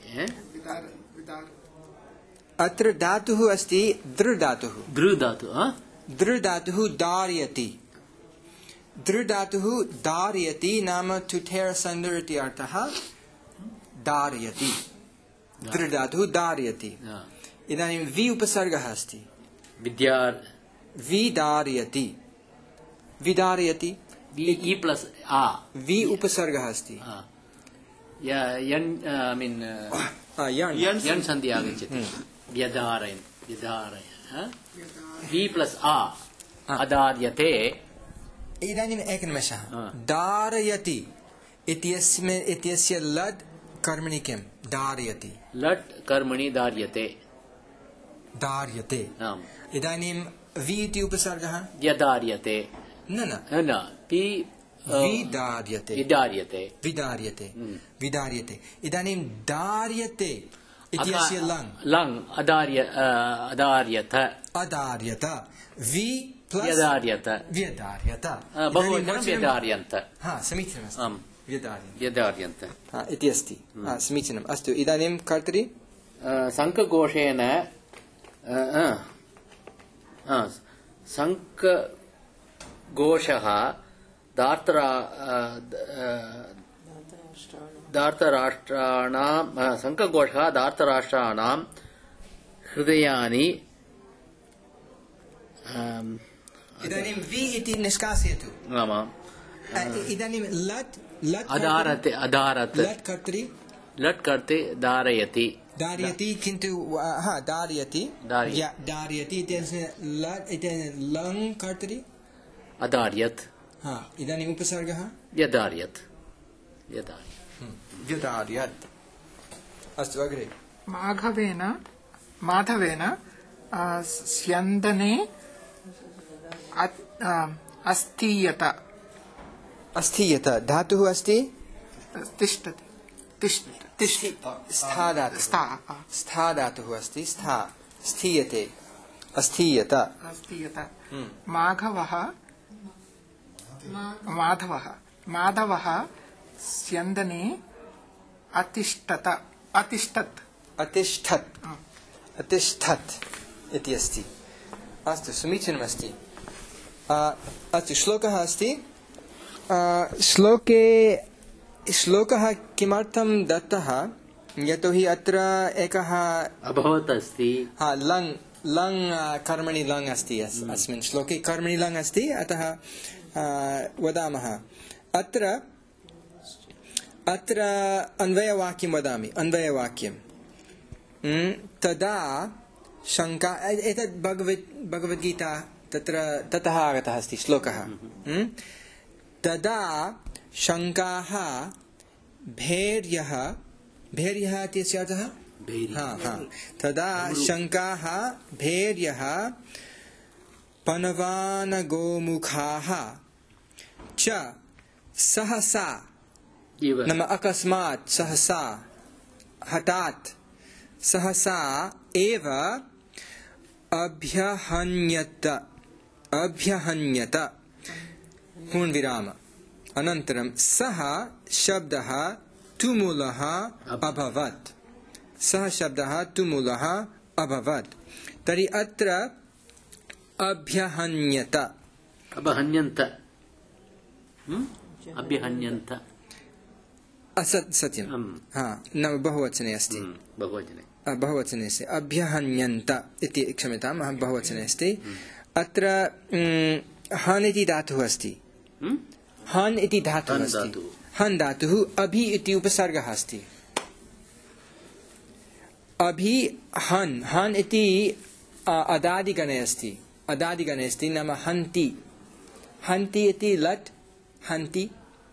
अत्र धातुः अस्ति दृ धातुः दृ धातुः दृ धातुः धार्यति दृ धातुः धार्यति नाम टु टेर् सन्दर् इति अर्थः धार्यति दृ धातुः धार्यति इदानीं वि उपसर्गः अस्ति विद्या विदार्यति विदार्यति इ प्लस् आ वि उपसर्गः अस्ति यन् ऐ मीन् यन् सन्धि आगच्छति व्यधारयन् व्यधारय वि प्लस् आ अदार्यते इदानीम् एकनिमेषः धारयति इत्यस्मिन् इत्यस्य लट् कर्मणि किं धारयति लट् कर्मणि धार्यते धार्यते इदानीं वि इति उपसर्गः व्यधार्यते न न न पि विदार्यते विदार्यते विदार्यते विदार्यते इदानीं धार्यते इत्यस्य लङ् लङ् अदार्य अदार्यत अदार्यत वि व्यदार्यत व्यदार्यत बहुवचनं व्यदार्यन्त हा समीचीनमस्ति व्यदार्यन्त व्यदार्यन्त हा इति अस्ति हा समीचीनम् अस्तु इदानीं कर्तरि शङ्खघोषेण शङ्खघोषः दार्तरा दार्तराष्ट्राणां शङ्खघोषः दार्तराष्ट्राणां हृदयानि इदानीं वि इति निष्कासयतु नाम इदानीं लट् लट् अदारते अदारत् लट् कर्तरि लट् कर्ते धारयति धारयति किन्तु हा धारयति धारय- या धारयति इत्यस्य लट् इत्यस्य लङ् कर्तरि अधार्यत् हा इदानीम् उपसर्गः यदार्यत् यदार्यत् व्यदार्यत् अस्तु अग्रे माघवेन माधवेन आ, स्यन्दने अ- आ, अस्थीयत अस्थीयत धातुः अस्ति तिष्ठति तिष्ठ तिष्ठ स्था धातुः स्था आ, स्था धातुः अस्ति स्था स्थीयते अस्थीयत अस्थीयत माघवः माधवः माधवः स्यन्दने अतिष्ठत अतिष्ठत् अतिष्ठत् अतिष्ठत् इति अस्ति अस्तु समीचीनम् अस्ति आ, अस्तु श्लोकः अस्ति आ, श्लोके श्लोकः किमर्थं दत्तः यतोहि अत्र एकः अभवत् अस्ति हा लङ् लङ् आ, कर्मणि लङ् अस्ति अस्- अस्मिन् श्लोके कर्मणि लङ् अस्ति अतः आ, वदामः अत्र अत्र अन्वयवाक्यं वदामि अन्वयवाक्यं हम्म, तदा शङ्का एतत् भगवद् भगवद्गीता तत्र ततः आगतः अस्ति श्लोकः हम्म, तदा शङ्काः भैर्यः भैर्यः इत्यस्य अर्थः भैर्यः। हा हा तदा शङ्काः भैर्यः पनवानगोमुखाः च सहसा इव नाम अकस्मात् सहसा हठात् सहसा एव अभ्यहन्यत अभ्यहन्यत पूर्णविराम अनन्तरं सः शब्दः तुमुलः अभवत् सः शब्दः तुमुलः अभवत् तर्हि अत्र अभ्यहन्यत अभहन्यन्त हम्म? अभ्यहन्यन्त असत् सत्यं हम्म। हा नाम बहुवचने अस्ति हम्म, बहुवचने अ, बहुवचने अस्ति अभ्यहन्यन्त इति क्षम्यताम् अहं बहुवचने अस्ति अत्र म्, हन् इति धातुः अस्ति हम्म? हन् इति धातुः हन् अस्ति धातुः। हन् धातुः अभि इति उपसर्गः अस्ति अभि हन् हन् इति अ, अदादिगणे अस्ति अदादिगणे अस्ति नाम हन्ति हन्ति इति लट् हन्ति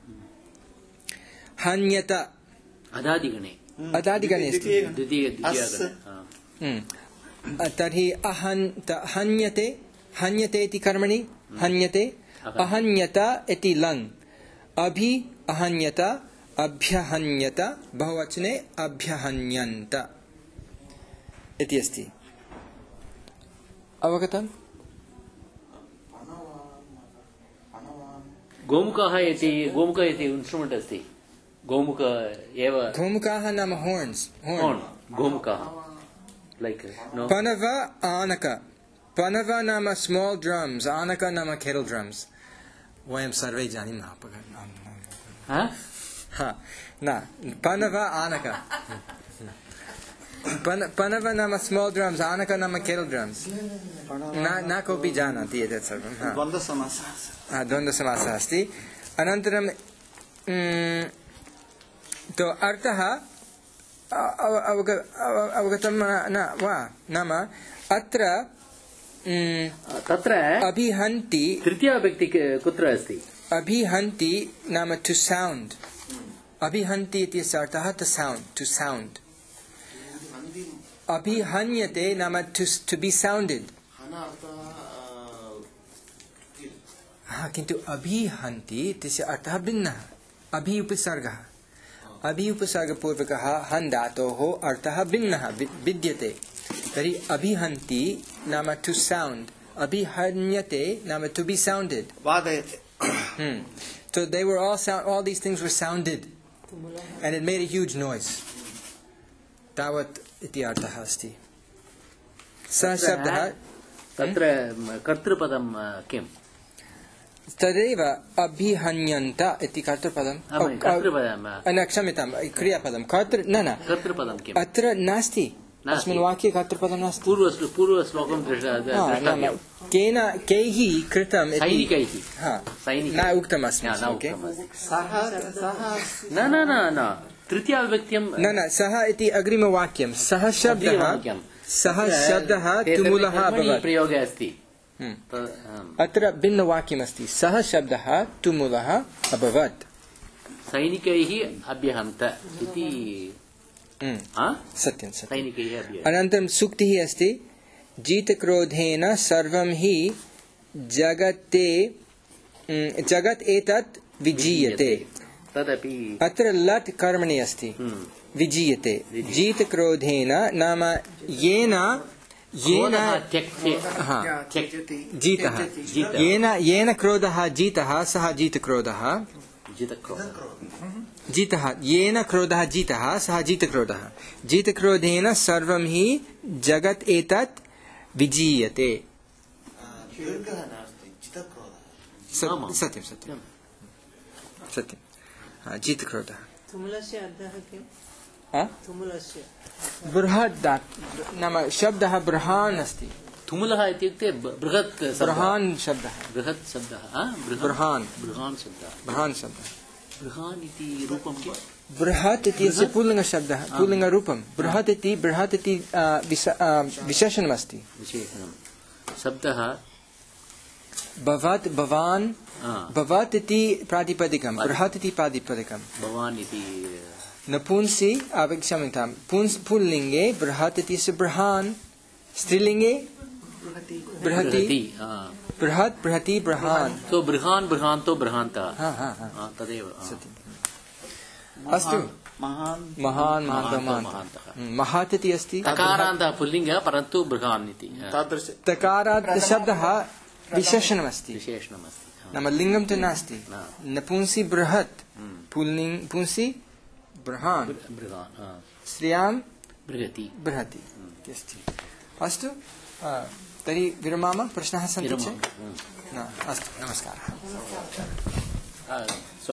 हन्यत अदादिगणे अदादिगणे अस्ति द्वितीय द्वितीयगणे हा। हम्म। तर्हि अहन् त- हन्यते हन्यते इति कर्मणि हन्यते अहन्यत इति लङ् अभि अहन्यत अभ्यहन्यत बहुवचने अभ्यहन्यन्त इति अस्ति अवगतम् गोमुखः इति गोमुख इति इन्स्ट्रुमेण्ट् अस्ति गोमुख एव गोमुखाः नाम होर्न्स् होर्न् होर्न् गोमुखः लैक् नो पनव आनक पनव नाम स्माल् ड्रम्स् आनक नाम केरल् ड्रम्स् वयं सर्वे जानीमः हा? हा न पनव आनक पन पनव नाम स्माल् ड्रम्स् आनक नाम केरल् ड्रम्स् न न कोऽपि जानाति एतत् सर्वं हा द्वन्द्वसमासः हा, द्वन्द्वसमासः अस्ति अनन्तरं म्, तो अर्थः अ- अव- अवग- अव- अवगतं न वा नाम अत्र म्, तत्र अभिहन्ति तृतीया व्यक्ति कुत्र अस्ति अभिहन्ति नाम टु सौण्ड् अभिहन्ति इत्यस्य अर्थः टु सौण्ड् टु सौण्ड् अभिहन्यते नाम टु टु बि सौण्डेड् हा किन्तु अभिहन्ति इत्यस्य अर्थः भिन्नः अभि उपसर्गः अभि उपसर्गपूर्वकः हन् धातोः अर्थः भिन्नः वि- विद्यते तर्हि अभिहन्ति नाम टु सौण्ड् अभिहन्यते नाम टु बि सौण्डेड् वादयते hmm. So they were all sound, all these things were sounded, and it made a huge noise. Tavat iti artah asti. Sa shabdah तत्र कर्तृपदं किम्? तदेव अभिहन्यन्त इति कर्तृपदं. न क्षम्यतां, क्रियापदं. कर्तृ न न कर्तृपदं किम्? अत्र नास्ति. अस्मिन् वाक्ये कर्तृपदं नास्ति. पूर्वश्लोकं द्रष्टव्यं. केन कैः कृतं सैनिकैः. न उक्तम् अस्मिन् श्लोके. न न न न तृतीया विभक्त्यं न न सः इति अग्रिमवाक्यं. सः शब्दः सः शब्दः तुमुलः अभवत्. प्रयोगे अस्ति. अत्र भिन्नवाक्यमस्ति. सः शब्दः तुमुलः अभवत्. सैनिकैः अभ्यहन्त इति सत्यं सत्यं. सैनिकैः अभ्यहन्त. अनन्तरं सूक्तिः अस्ति जितक्रोधेन सर्वं हि जगते जगत् एतत् विजीयते. तदपि अत्र लट् कर्मणि अस्ति. विजीयते. जितक्रोधेन नाम येन येन जीतः. येन येन क्रोधः जीतः सः जितक्रोधः. जितः येन क्रोधः जितः सः जितक्रोधः. जितक्रोधेन सर्वं हि जगत् एतत् विजीयते. सत्यं सत्यं सत्यं. जितक्रोधः. तुमुलस्य अर्थः किम्? तुमुलस्य बृहत् नाम शब्दः बृहान् अस्ति. तुमुलः इत्युक्ते बृहत् बृहान् शब्दः. बृहत् शब्दः बृहान् बृहान् शब्दः. बृहान् शब्दः. बृहान् इति रूपं किम्? बृहत् इत्यस्य पुल्लिङ्गशब्दः. पुल्लिङ्गरूपं बृहत् इति बृहत् इति विशेषणमस्ति. विशेषणं शब्दः भवत् भवान् भवत् इति प्रातिपदिकं. बृहत् इति प्रातिपदिकं. भवान् इति नपुंसि क्षम्यतां पुल्लिङ्गे बृहत् इत्यस्य बृहान्. स्त्रीलिङ्गे बृहति बृहत् बृहति बृहान्. तो बृहान् बृहान्तो बृहान्तः. तदेव अस्तु. महान् महान् महान्तः. महत् इति अस्ति. तकारान्तः पुल्लिङ्गः परन्तु बृहान् इति तकारात् शब्दः विशेषणमस्ति. विशेषणमस्ति. नाम लिङ्गं तु नास्ति. नपुंसि बृहत् पुल्लिङ्ग पुंसि बृहान् स्त्रियां बृहति बृहति अस्ति. अस्तु तर्हि विरमामः. प्रश्नाः सन्ति चेत्? अस्तु नमस्कारः.